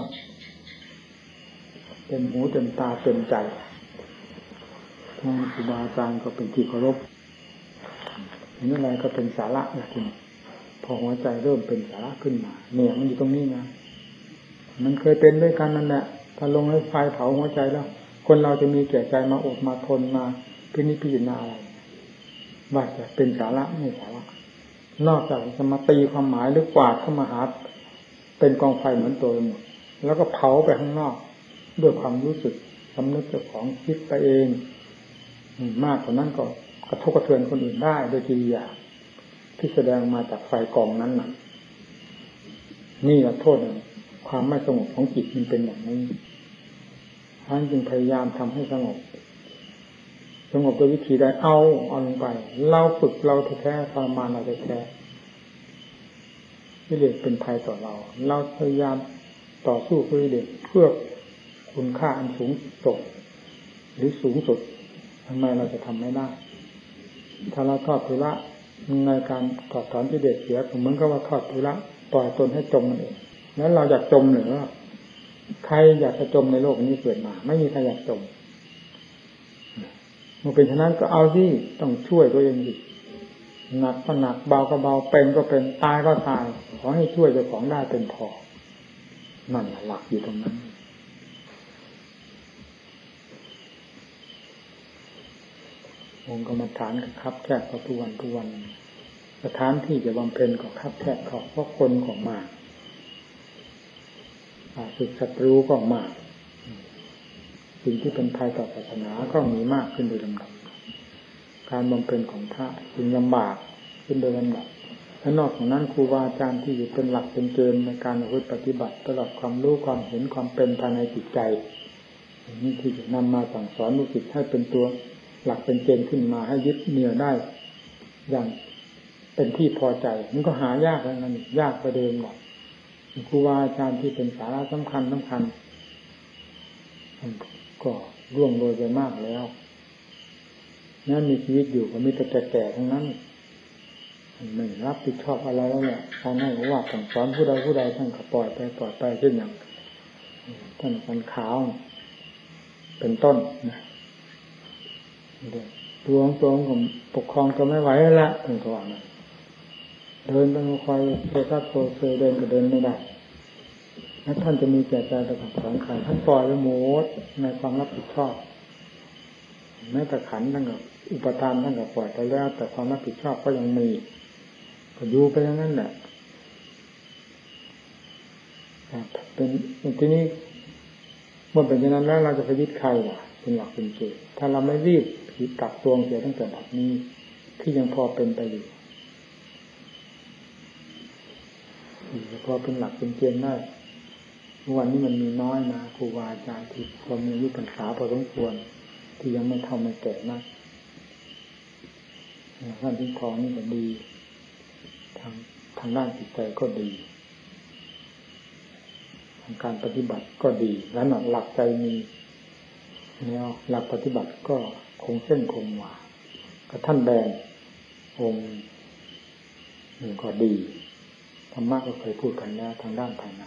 เต็มหูเต็มตาเต็มใจทางครูบาอาจารย์ก็เป็นที่เคารพเห็นอะไรก็เป็นสาระนะทีนี้พอหัวใจเริ่มเป็นสาระขึ้นมาเนี่ยมันอยู่ตรงนี้นะมันเคยเป็นด้วยกันนั่นแหละถ้าลงให้ไฟเผาหัวใจแล้วคนเราจะมีแก่ใจมาอดมาทนมาพินิจพิจารณาอะไรว่าจะเป็นสาระไม่สาระนอกจากจะมาตีความหมายหรือกวาดเข้ามาหาเป็นกองไฟเหมือนตัวหมดแล้วก็เผาไปข้างนอกด้วยความรู้สึกสำนึกเจ้าของคิดไปเองมากกว่านั้นก็กระทบกระเทือนคนอื่นได้โดยกิริยาที่แสดงมาจากไฟกองนั้นน่ะนี่แหละโทษความไม่สงบของจิตมันเป็นอย่างนี้ท่านจึงพยายามทำให้สงบสงบโดยวิธีใดเอาเอาลงไปเราฝึกเราแท้ๆทรมานเราแท้ๆกิเลสเป็นภัยต่อเราเราพยายามต่อสู้กับกิเลสเพื่อคุณค่าอันสูงส่งหรือสูงสุดทำไมเราจะทำไม่ได้ถ้าเราทอดทุระในการถอดถอนกิเลสเสียเหมือนกับว่าทอดทุระปล่อยตนให้จมมันเองแล้วเราอยากจมหรือใครอยากจะจมในโลกนี้เกิดมาไม่มีใครอยากจมเมื่อเป็นฉะนั้นก็เอาที่ต้องช่วยตัวเองดิหนักก็หนักเบาก็เบาเป็นก็เป็นตายก็ตายขอให้ช่วยเจ้าของได้เป็นพอนั่นหลักอยู่ตรงนั้นองค์กรรมฐานก็คับแคบก็ทุกวันทุกวันสถานที่จะบำเพ็ญก็คับแคบเขาเพราะคนของมากศึกศัตรูก็มากสิ่งที่เป็นภัยต่อศาสนาก็มีมากขึ้นโดยลำดับการบำเพ็ญของพระจึงลำบากขึ้นโดยลำดับและนอกจากนั้นครูบาอาจารย์ที่อยู่เป็นหลักเป็นเกณฑ์ในการปฏิบัติตลอดความรู้ความเห็นความเป็นภายในจิตใจนี่ที่จะนำมาสั่งสอนลูกศิษย์ให้เป็นตัวหลักเป็นเกณฑ์ขึ้นมาให้ยึดเหนี่ยวได้อย่างเป็นที่พอใจมันก็หายากแล้วนั่นยากประเดิมหมดครูบาอาจารย์ที่เป็นสาระสำคัญสำคัญก็ร่วงโรยไปมากแล้วนั่นมีชีวิตอยู่ก็มีแต่แก่ๆทั้งนั้นไม่รับผิดชอบอะไรแล้วเนี่ยการให้ว่าสั่งสอนผู้ใดผู้ใดท่านก็ปล่อยไปปล่อยไปเช่นอย่างท่านสันขาวเป็นต้นนะตัวของตัวของปกครองก็ไม่ไหวแล้วถึงตัวนั้นเดินต้องคอยโซซัดโซเซเดินก็เดินไม่ได้แล้วท่านจะมีแก่ใจแต่สั่งสอนใครท่านปล่อยไปหมดในความรับผิดชอบแม้แต่ขันทั้งกับอุปทานทั้งกับปล่อยไปแล้วแต่ความรับผิดชอบก็ยังมีก็อยู่ไปอย่างนั้นแหละเป็นทีนี้เมื่อเป็นอย่างนั้นแล้วเราจะไปยึดใครล่ะเป็นหลักเป็นเกณฑ์ถ้าเราไม่รีบผิดตักตวงเสียตั้งแต่แบบนี้ที่ยังพอเป็นไปอยู่พอเป็นหลักเป็นเกณฑ์ได้วันนี้มันมีน้อยนะครูบาอาจารย์ที่พอมีอายุพรรษาพอสมควรที่ยังไม่เท่าไม่แก่มากท่านทิ้งทองนี่ก็ดีทางทางด้านจิตใจก็ดีทางการปฏิบัติก็ดีและหลักใจมีแล้วหลักปฏิบัติก็คงเส้นคงวากับท่านแดงองค์หนึ่งก็ดีธรรมะก็เคยพูดกันแล้วทางด้านภายใน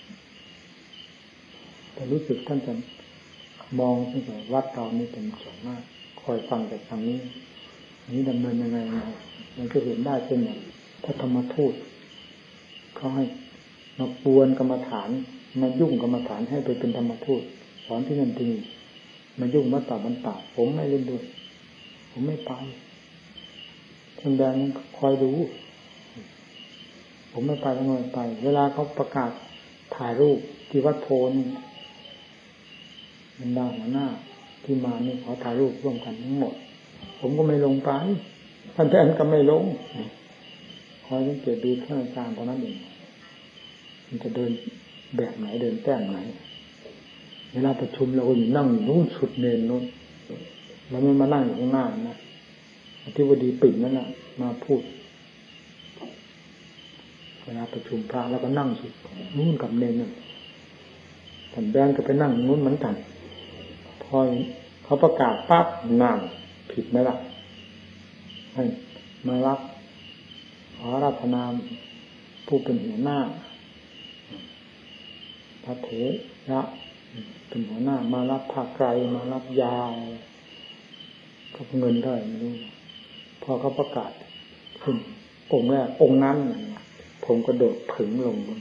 แต่รู้สึกท่านจะมองตั้งแต่วัดเรานี่เป็นส่วนมากคอยฟังจากทางนี้นี้ดำเนินยังไงมันก็เห็นได้เป็นอย่างพระธรรมทูตเขาให้มาปวนกรรมฐานมายุ่งกรรมฐานให้ไปเป็นธรรมทูตสอนที่นั่นที่นี่มายุ่งมาตอบมันตอบผมไม่เล่นด้วยผมไม่ไปท่านแดงคอยดูผมไม่ไปทำไมไปเวลาเขาประกาศถ่ายรูปที่วัดโพนบรรดาหัวหน้าที่มานี่ขอถ่ายรูปร่วมกันทั้งหมดผมก็ไม่ลงไปท่านแทนก็ไม่ลงคอยสังเกตดูท่านอาจารย์เท่านั้นเองมันจะเดินแบบไหนเดินแต้มไหนเวลาประชุมเราก็อยู่นั่งนู่นสุดเนินนู่นแล้วมันมานั่งอยู่ข้างหน้านะอธิบดีปิ่นนั่นแหละมาพูดเวลาประชุมพระแล้วก็นั่งสุดนู่นกับเนนนั่นท่านแบนก็ไปนั่งนู่นเหมือนกันพอเขาประกาศปั๊บนั่งผิดไหมล่ะให้มารับขอรัตนามผู้เป็นหัวหน้าพระเถระเป็นหัวหน้ามารับผ้าไกรมารับยากับเงินได้ไม่รู้พอเขาประกาศขึ้นองค์แรกองค์นั้นผมก็โดดผึ่งลงบน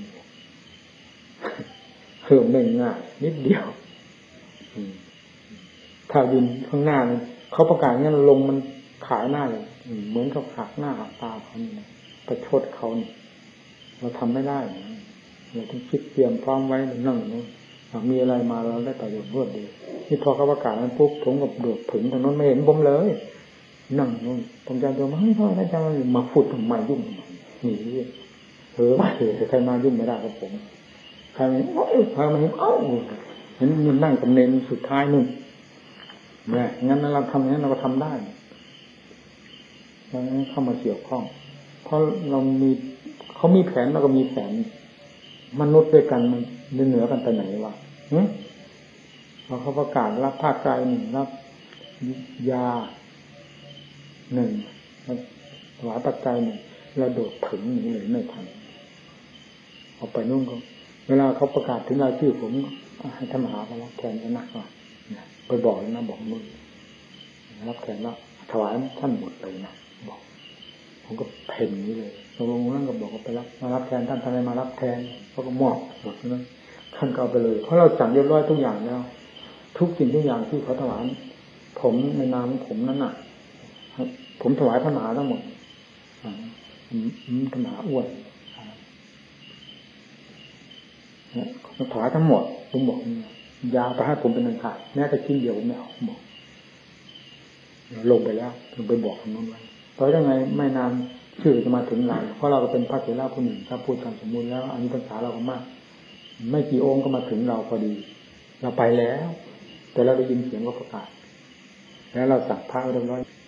เหิมไม่ง่ายนิดเดียวถ้าดินข้างหน้าเขาประกาศงั้นลงมันขายหน้าเลยเหมือนกับหักหน้าหักตาเขาเนี่ยประชดเขาเนี่ยเราทำไม่ได้เราต้องคิดเตรียมพร้อมไว้นั่งนู้นมีอะไรมาเราได้ประโยชน์รวดเดียวที่พอเขาประกาศนั้นปุ๊บผมกับโดดผึ่งตรงนั้นไม่เห็นผมเลยนั่งนู้นผมจะโดนมาให้พ่อได้จังมาฟุดทำไมยุ่งหนีเออไม่ใครมายุ่งไม่ได้กับผมใครไม่เอ้าใครมาเห็นเอ้าเห็นมันนั่งกับเนนสุดท้ายนู่นเนี่ยงั้นเราทำอย่างนั้นเราก็ทำได้เราเข้ามาเกี่ยวข้องเพราะเรามีเขามีแผนเราก็มีแผนมนุษย์ด้วยกันมันเหนือกันไปไหนวะพอเขาประกาศรับผ้าไตรหนึ่งรับยาหนึ่งถวายปัจจัยหนึ่งเราโดดถึงหนีเลยไม่ทันเอาไปนู่นก็เวลาเขาประกาศถึงรายชื่อผมให้ท่านมหาเขารับแทนกันนะไปบอกเลยนะบอกมึงรับแทนแล้วถวายท่านหมดเลยนะบอกผมก็เพ่นนี้เลยตกลงนั่นก็บอกว่าไปรับมารับแทนท่านท่านมารับแทนเขาก็มอบหมดนั้นท่านก็เอาไปเลยเพราะเราสั่งเรียบร้อยทุกอย่างแล้วทุกสิ่งทุกอย่างที่เขาถวายผมในนามผมนั้นน่ะผมถวายพระมหาทั้งหมดพระมหาอ้วนถวายทั้งหมดผมบอกยาไปให้ผมเป็นอันขาดแม้แต่ชิ้นเดียวผมไม่เอาบอกลงไปแล้วถึงไปบอกคนนั้นไว้เพราะยังไงไม่นานชื่อจะมาถึงเราเพราะเราก็เป็นพระเถระผู้หนึ่งถ้าพูดตามสมมุติแล้วอันนี้ภาษาเราก็มากไม่กี่องค์ก็มาถึงเราพอดีเราไปแล้วแต่เราได้ยินเสียงก็ประกาศแล้วเราสั่งพระเรียบร้อย